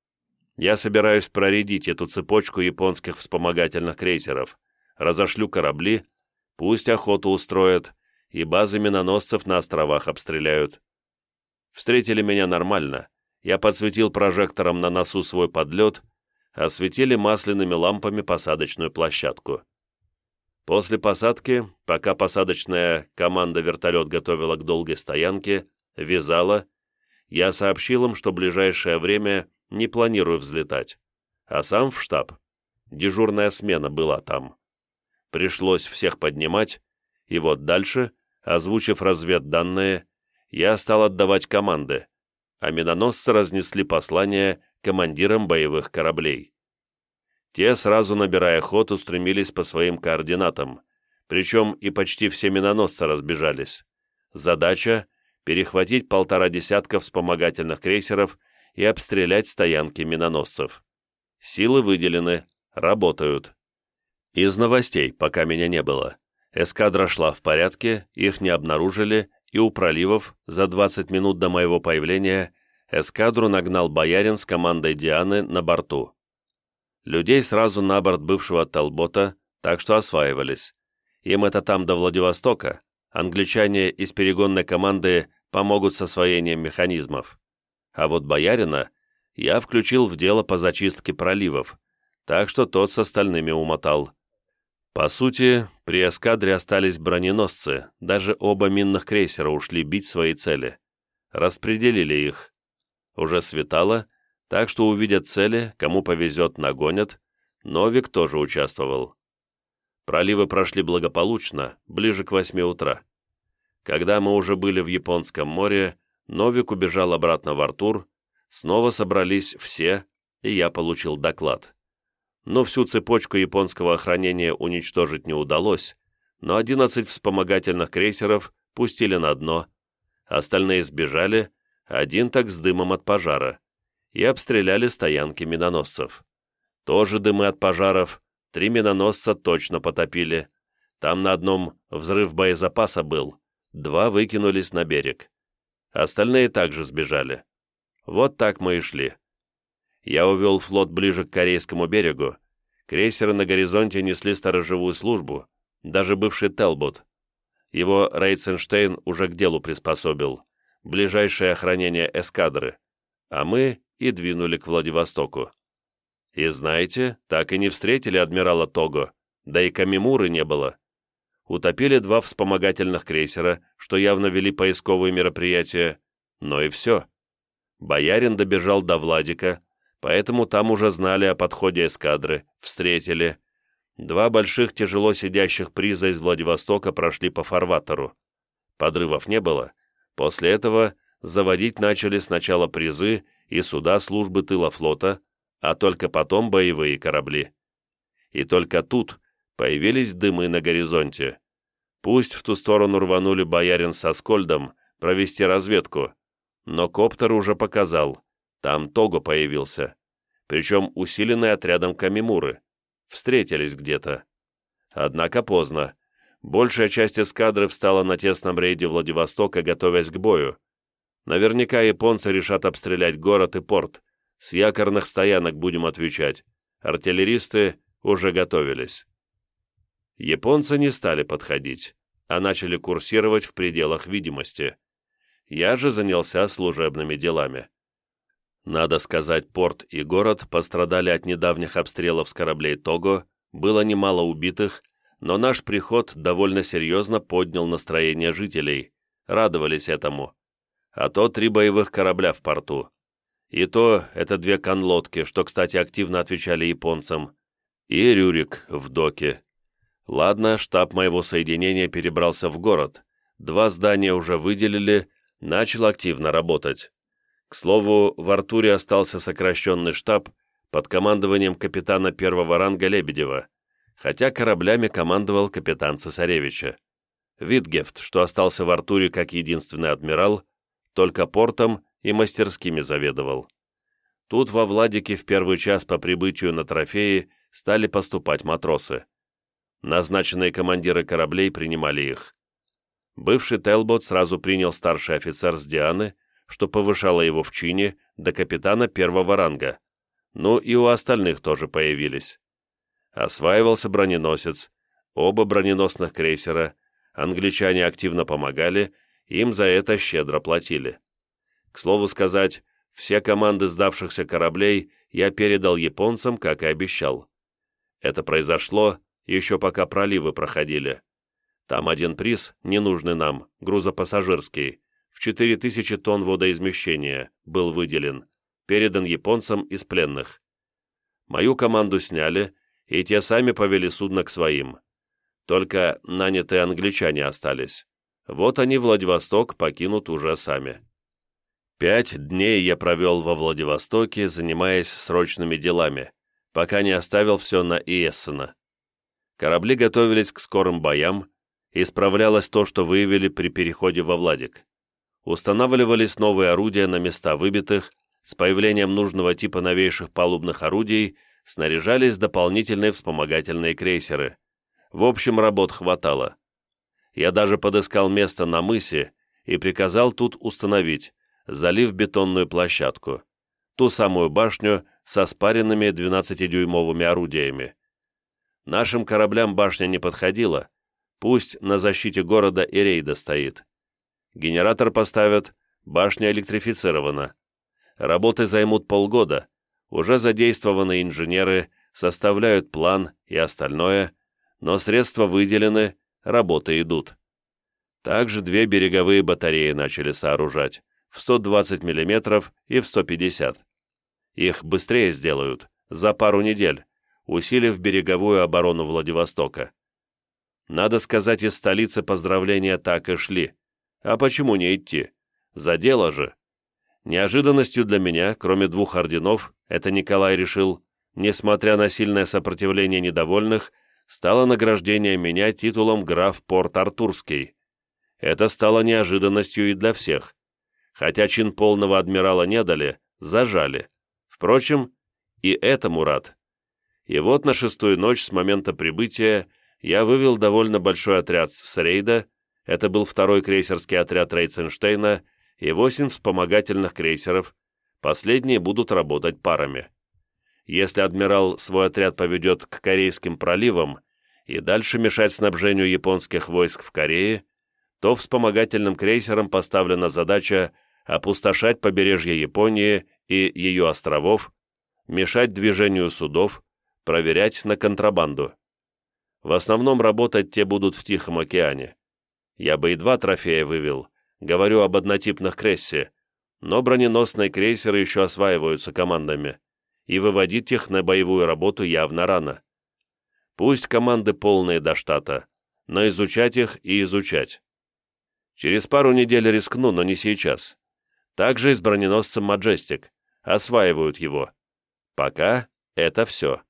Я собираюсь проредить эту цепочку японских вспомогательных крейсеров, разошлю корабли, пусть охоту устроят, и базы миноносцев на островах обстреляют. Встретили меня нормально, я подсветил прожектором на носу свой подлет, осветили масляными лампами посадочную площадку. После посадки, пока посадочная команда вертолет готовила к долгой стоянке, вязала, я сообщил им, что в ближайшее время не планирую взлетать, а сам в штаб. Дежурная смена была там. Пришлось всех поднимать, и вот дальше, озвучив разведданные, я стал отдавать команды, а миноносцы разнесли послание командирам боевых кораблей. Те, сразу набирая ход, устремились по своим координатам, причем и почти все миноносцы разбежались. Задача – перехватить полтора десятка вспомогательных крейсеров и обстрелять стоянки миноносцев. Силы выделены, работают. Из новостей, пока меня не было. Эскадра шла в порядке, их не обнаружили, и у проливов за двадцать минут до моего появления эскадру нагнал боярин с командой Дианы на борту. Людей сразу на борт бывшего Талбота, так что осваивались. Им это там до Владивостока. Англичане из перегонной команды помогут с освоением механизмов. А вот боярина я включил в дело по зачистке проливов, так что тот с остальными умотал. По сути, при эскадре остались броненосцы, даже оба минных крейсера ушли бить свои цели. Распределили их. Уже светало, так что увидят цели, кому повезет, нагонят. Новик тоже участвовал. Проливы прошли благополучно, ближе к восьми утра. Когда мы уже были в Японском море, Новик убежал обратно в Артур, снова собрались все, и я получил доклад. Но всю цепочку японского охранения уничтожить не удалось, но одиннадцать вспомогательных крейсеров пустили на дно, остальные сбежали, один так с дымом от пожара, и обстреляли стоянки миноносцев. Тоже дымы от пожаров, три миноносца точно потопили. Там на одном взрыв боезапаса был, два выкинулись на берег. Остальные также сбежали. Вот так мы и шли. Я увел флот ближе к корейскому берегу. Крейсеры на горизонте несли сторожевую службу, даже бывший Телбот. Его Рейценштейн уже к делу приспособил, ближайшее охранение эскадры, а мы и двинули к Владивостоку. И знаете, так и не встретили адмирала Того, да и Камимуры не было. Утопили два вспомогательных крейсера, что явно вели поисковые мероприятия, но и все. Боярин добежал до Владика, поэтому там уже знали о подходе эскадры, встретили. Два больших тяжело сидящих приза из Владивостока прошли по фарватеру. Подрывов не было. После этого заводить начали сначала призы и суда службы тыла флота, а только потом боевые корабли. И только тут появились дымы на горизонте. Пусть в ту сторону рванули боярин со Скольдом провести разведку, но коптер уже показал, там Того появился, причем усиленный отрядом Камимуры. Встретились где-то. Однако поздно. Большая часть эскадры встала на тесном рейде Владивостока, готовясь к бою. Наверняка японцы решат обстрелять город и порт. С якорных стоянок будем отвечать. Артиллеристы уже готовились. Японцы не стали подходить, а начали курсировать в пределах видимости. Я же занялся служебными делами. Надо сказать, порт и город пострадали от недавних обстрелов с кораблей Того, было немало убитых, но наш приход довольно серьезно поднял настроение жителей, радовались этому. А то три боевых корабля в порту. И то это две конлодки, что, кстати, активно отвечали японцам, и Рюрик в доке. Ладно, штаб моего соединения перебрался в город, два здания уже выделили, начал активно работать. К слову, в Артуре остался сокращенный штаб под командованием капитана первого ранга Лебедева, хотя кораблями командовал капитан Цесаревича. Витгефт, что остался в Артуре как единственный адмирал, только портом и мастерскими заведовал. Тут во Владике в первый час по прибытию на трофеи стали поступать матросы. Назначенные командиры кораблей принимали их. Бывший Телбот сразу принял старший офицер с Дианы, что повышало его в чине до капитана первого ранга. Ну и у остальных тоже появились. Осваивался броненосец, оба броненосных крейсера, англичане активно помогали, им за это щедро платили. К слову сказать, все команды сдавшихся кораблей я передал японцам, как и обещал. Это произошло еще пока проливы проходили. Там один приз, ненужный нам, грузопассажирский, в четыре тысячи тонн водоизмещения, был выделен, передан японцам из пленных. Мою команду сняли, и те сами повели судно к своим. Только нанятые англичане остались. Вот они Владивосток покинут уже сами. Пять дней я провел во Владивостоке, занимаясь срочными делами, пока не оставил все на Иессена. Корабли готовились к скорым боям, исправлялось то, что выявили при переходе во Владик. Устанавливались новые орудия на места выбитых, с появлением нужного типа новейших палубных орудий снаряжались дополнительные вспомогательные крейсеры. В общем, работ хватало. Я даже подыскал место на мысе и приказал тут установить, залив бетонную площадку, ту самую башню со спаренными двенадцатидюймовыми орудиями. Нашим кораблям башня не подходила, пусть на защите города и рейда стоит. Генератор поставят, башня электрифицирована. Работы займут полгода, уже задействованы инженеры, составляют план и остальное, но средства выделены, работы идут. Также две береговые батареи начали сооружать, в сто двадцать миллиметров и в сто пятьдесят. Их быстрее сделают, за пару недель, усилив береговую оборону Владивостока. Надо сказать, из столицы поздравления так и шли. А почему не идти? За дело же. Неожиданностью для меня, кроме двух орденов, это Николай решил, несмотря на сильное сопротивление недовольных, стало награждение меня титулом граф Порт-Артурский. Это стало неожиданностью и для всех. Хотя чин полного адмирала не дали, зажали. Впрочем, и этому рад. И вот на шестую ночь с момента прибытия я вывел довольно большой отряд с рейда, это был второй крейсерский отряд Рейценштейна, и восемь вспомогательных крейсеров, последние будут работать парами. Если адмирал свой отряд поведет к Корейским проливам и дальше мешать снабжению японских войск в Корее, то вспомогательным крейсерам поставлена задача опустошать побережье Японии и ее островов, мешать движению судов, проверять на контрабанду. В основном работать те будут в Тихом океане. Я бы и два трофея вывел, говорю об однотипных крессе, но броненосные крейсеры еще осваиваются командами, и выводить их на боевую работу явно рано. Пусть команды полные до штата, но изучать их и изучать. Через пару недель рискну, но не сейчас. Также и с броненосцем «Маджестик». Осваивают его. Пока это все.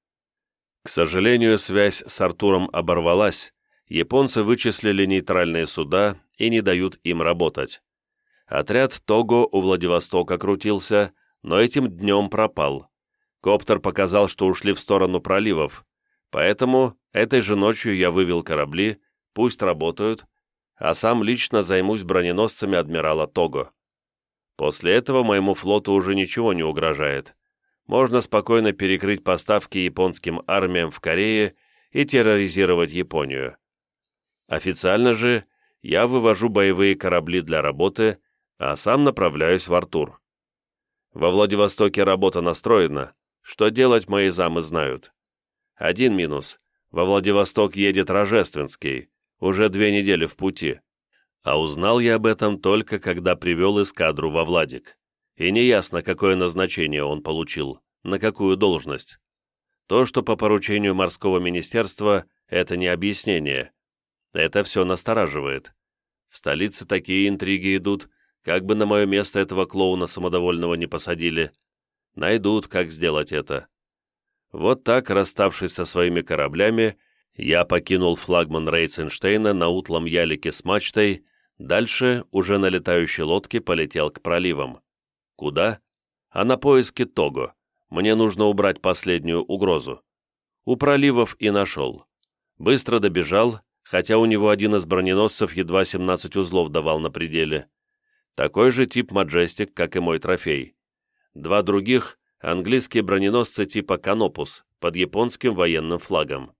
К сожалению, связь с Артуром оборвалась, японцы вычислили нейтральные суда и не дают им работать. Отряд «Того» у Владивостока крутился, но этим днем пропал. Коптер показал, что ушли в сторону проливов, поэтому этой же ночью я вывел корабли, пусть работают, а сам лично займусь броненосцами адмирала «Того». После этого моему флоту уже ничего не угрожает. Можно спокойно перекрыть поставки японским армиям в Корее и терроризировать Японию. Официально же я вывожу боевые корабли для работы, а сам направляюсь в Артур. Во Владивостоке работа настроена, что делать мои замы знают. Один минус. Во Владивосток едет Рожественский, уже две недели в пути. А узнал я об этом только, когда привел эскадру во Владик. И неясно, какое назначение он получил, на какую должность. То, что по поручению морского министерства, это не объяснение. Это все настораживает. В столице такие интриги идут, как бы на мое место этого клоуна самодовольного не посадили. Найдут, как сделать это. Вот так, расставшись со своими кораблями, я покинул флагман Рейценштейна на утлом ялике с мачтой, дальше, уже на летающей лодке, полетел к проливам. Куда? А на поиски Того. Мне нужно убрать последнюю угрозу. У проливов и нашел. Быстро добежал, хотя у него один из броненосцев едва семнадцать узлов давал на пределе. Такой же тип Маджестик, как и мой трофей. Два других — английские броненосцы типа Канопус под японским военным флагом.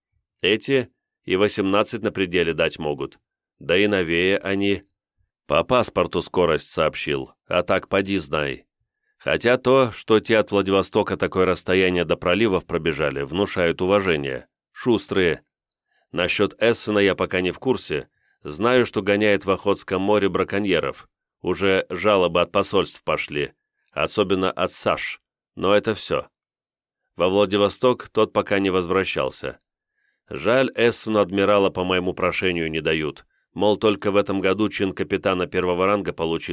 Эти и восемнадцать на пределе дать могут. Да и новее они. По паспорту скорость сообщил, а так поди знай. Хотя то, что те от Владивостока такое расстояние до проливов пробежали, внушают уважение. Шустрые. Насчет Эссена я пока не в курсе. Знаю, что гоняет в Охотском море браконьеров. Уже жалобы от посольств пошли. Особенно от САШ. Но это все. Во Владивосток тот пока не возвращался. Жаль, Эссену адмирала по моему прошению не дают. Мол, только в этом году чин капитана первого ранга получил.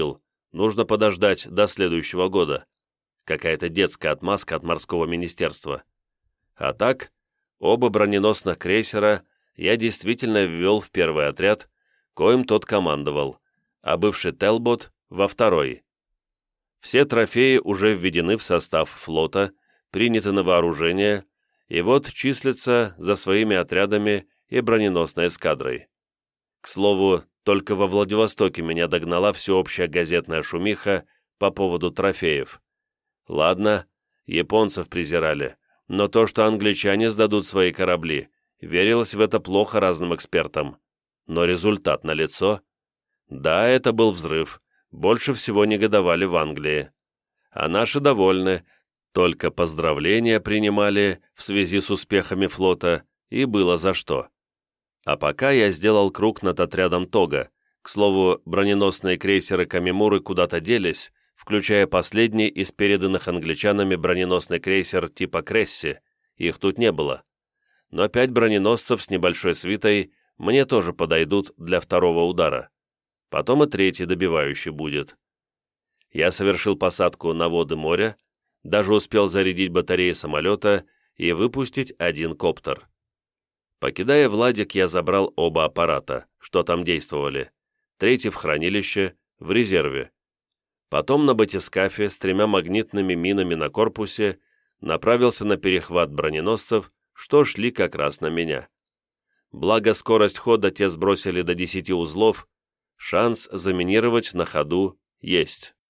нужно подождать до следующего года. Какая-то детская отмазка от морского министерства. А так, оба броненосных крейсера я действительно ввел в первый отряд, коим тот командовал, а бывший Телбот — во второй. Все трофеи уже введены в состав флота, приняты на вооружение, и вот числятся за своими отрядами и броненосной эскадрой. К слову, только во Владивостоке меня догнала всеобщая газетная шумиха по поводу трофеев. Ладно, японцев презирали, но то, что англичане сдадут свои корабли, верилось в это плохо разным экспертам. Но результат налицо. Да, это был взрыв. Больше всего негодовали в Англии. А наши довольны, только поздравления принимали в связи с успехами флота, и было за что. А пока я сделал круг над отрядом Тога. К слову, броненосные крейсеры Камимуры куда-то делись, включая последний из переданных англичанами броненосный крейсер типа Кресси. Их тут не было. Но пять броненосцев с небольшой свитой мне тоже подойдут для второго удара. Потом и третий добивающий будет. Я совершил посадку на воды моря, даже успел зарядить батареи самолета и выпустить один коптер. Покидая Владик, я забрал оба аппарата, что там действовали. Третий в хранилище, в резерве. Потом на батискафе с тремя магнитными минами на корпусе направился на перехват броненосцев, что шли как раз на меня. Благо скорость хода те сбросили до десяти узлов, шанс заминировать на ходу есть.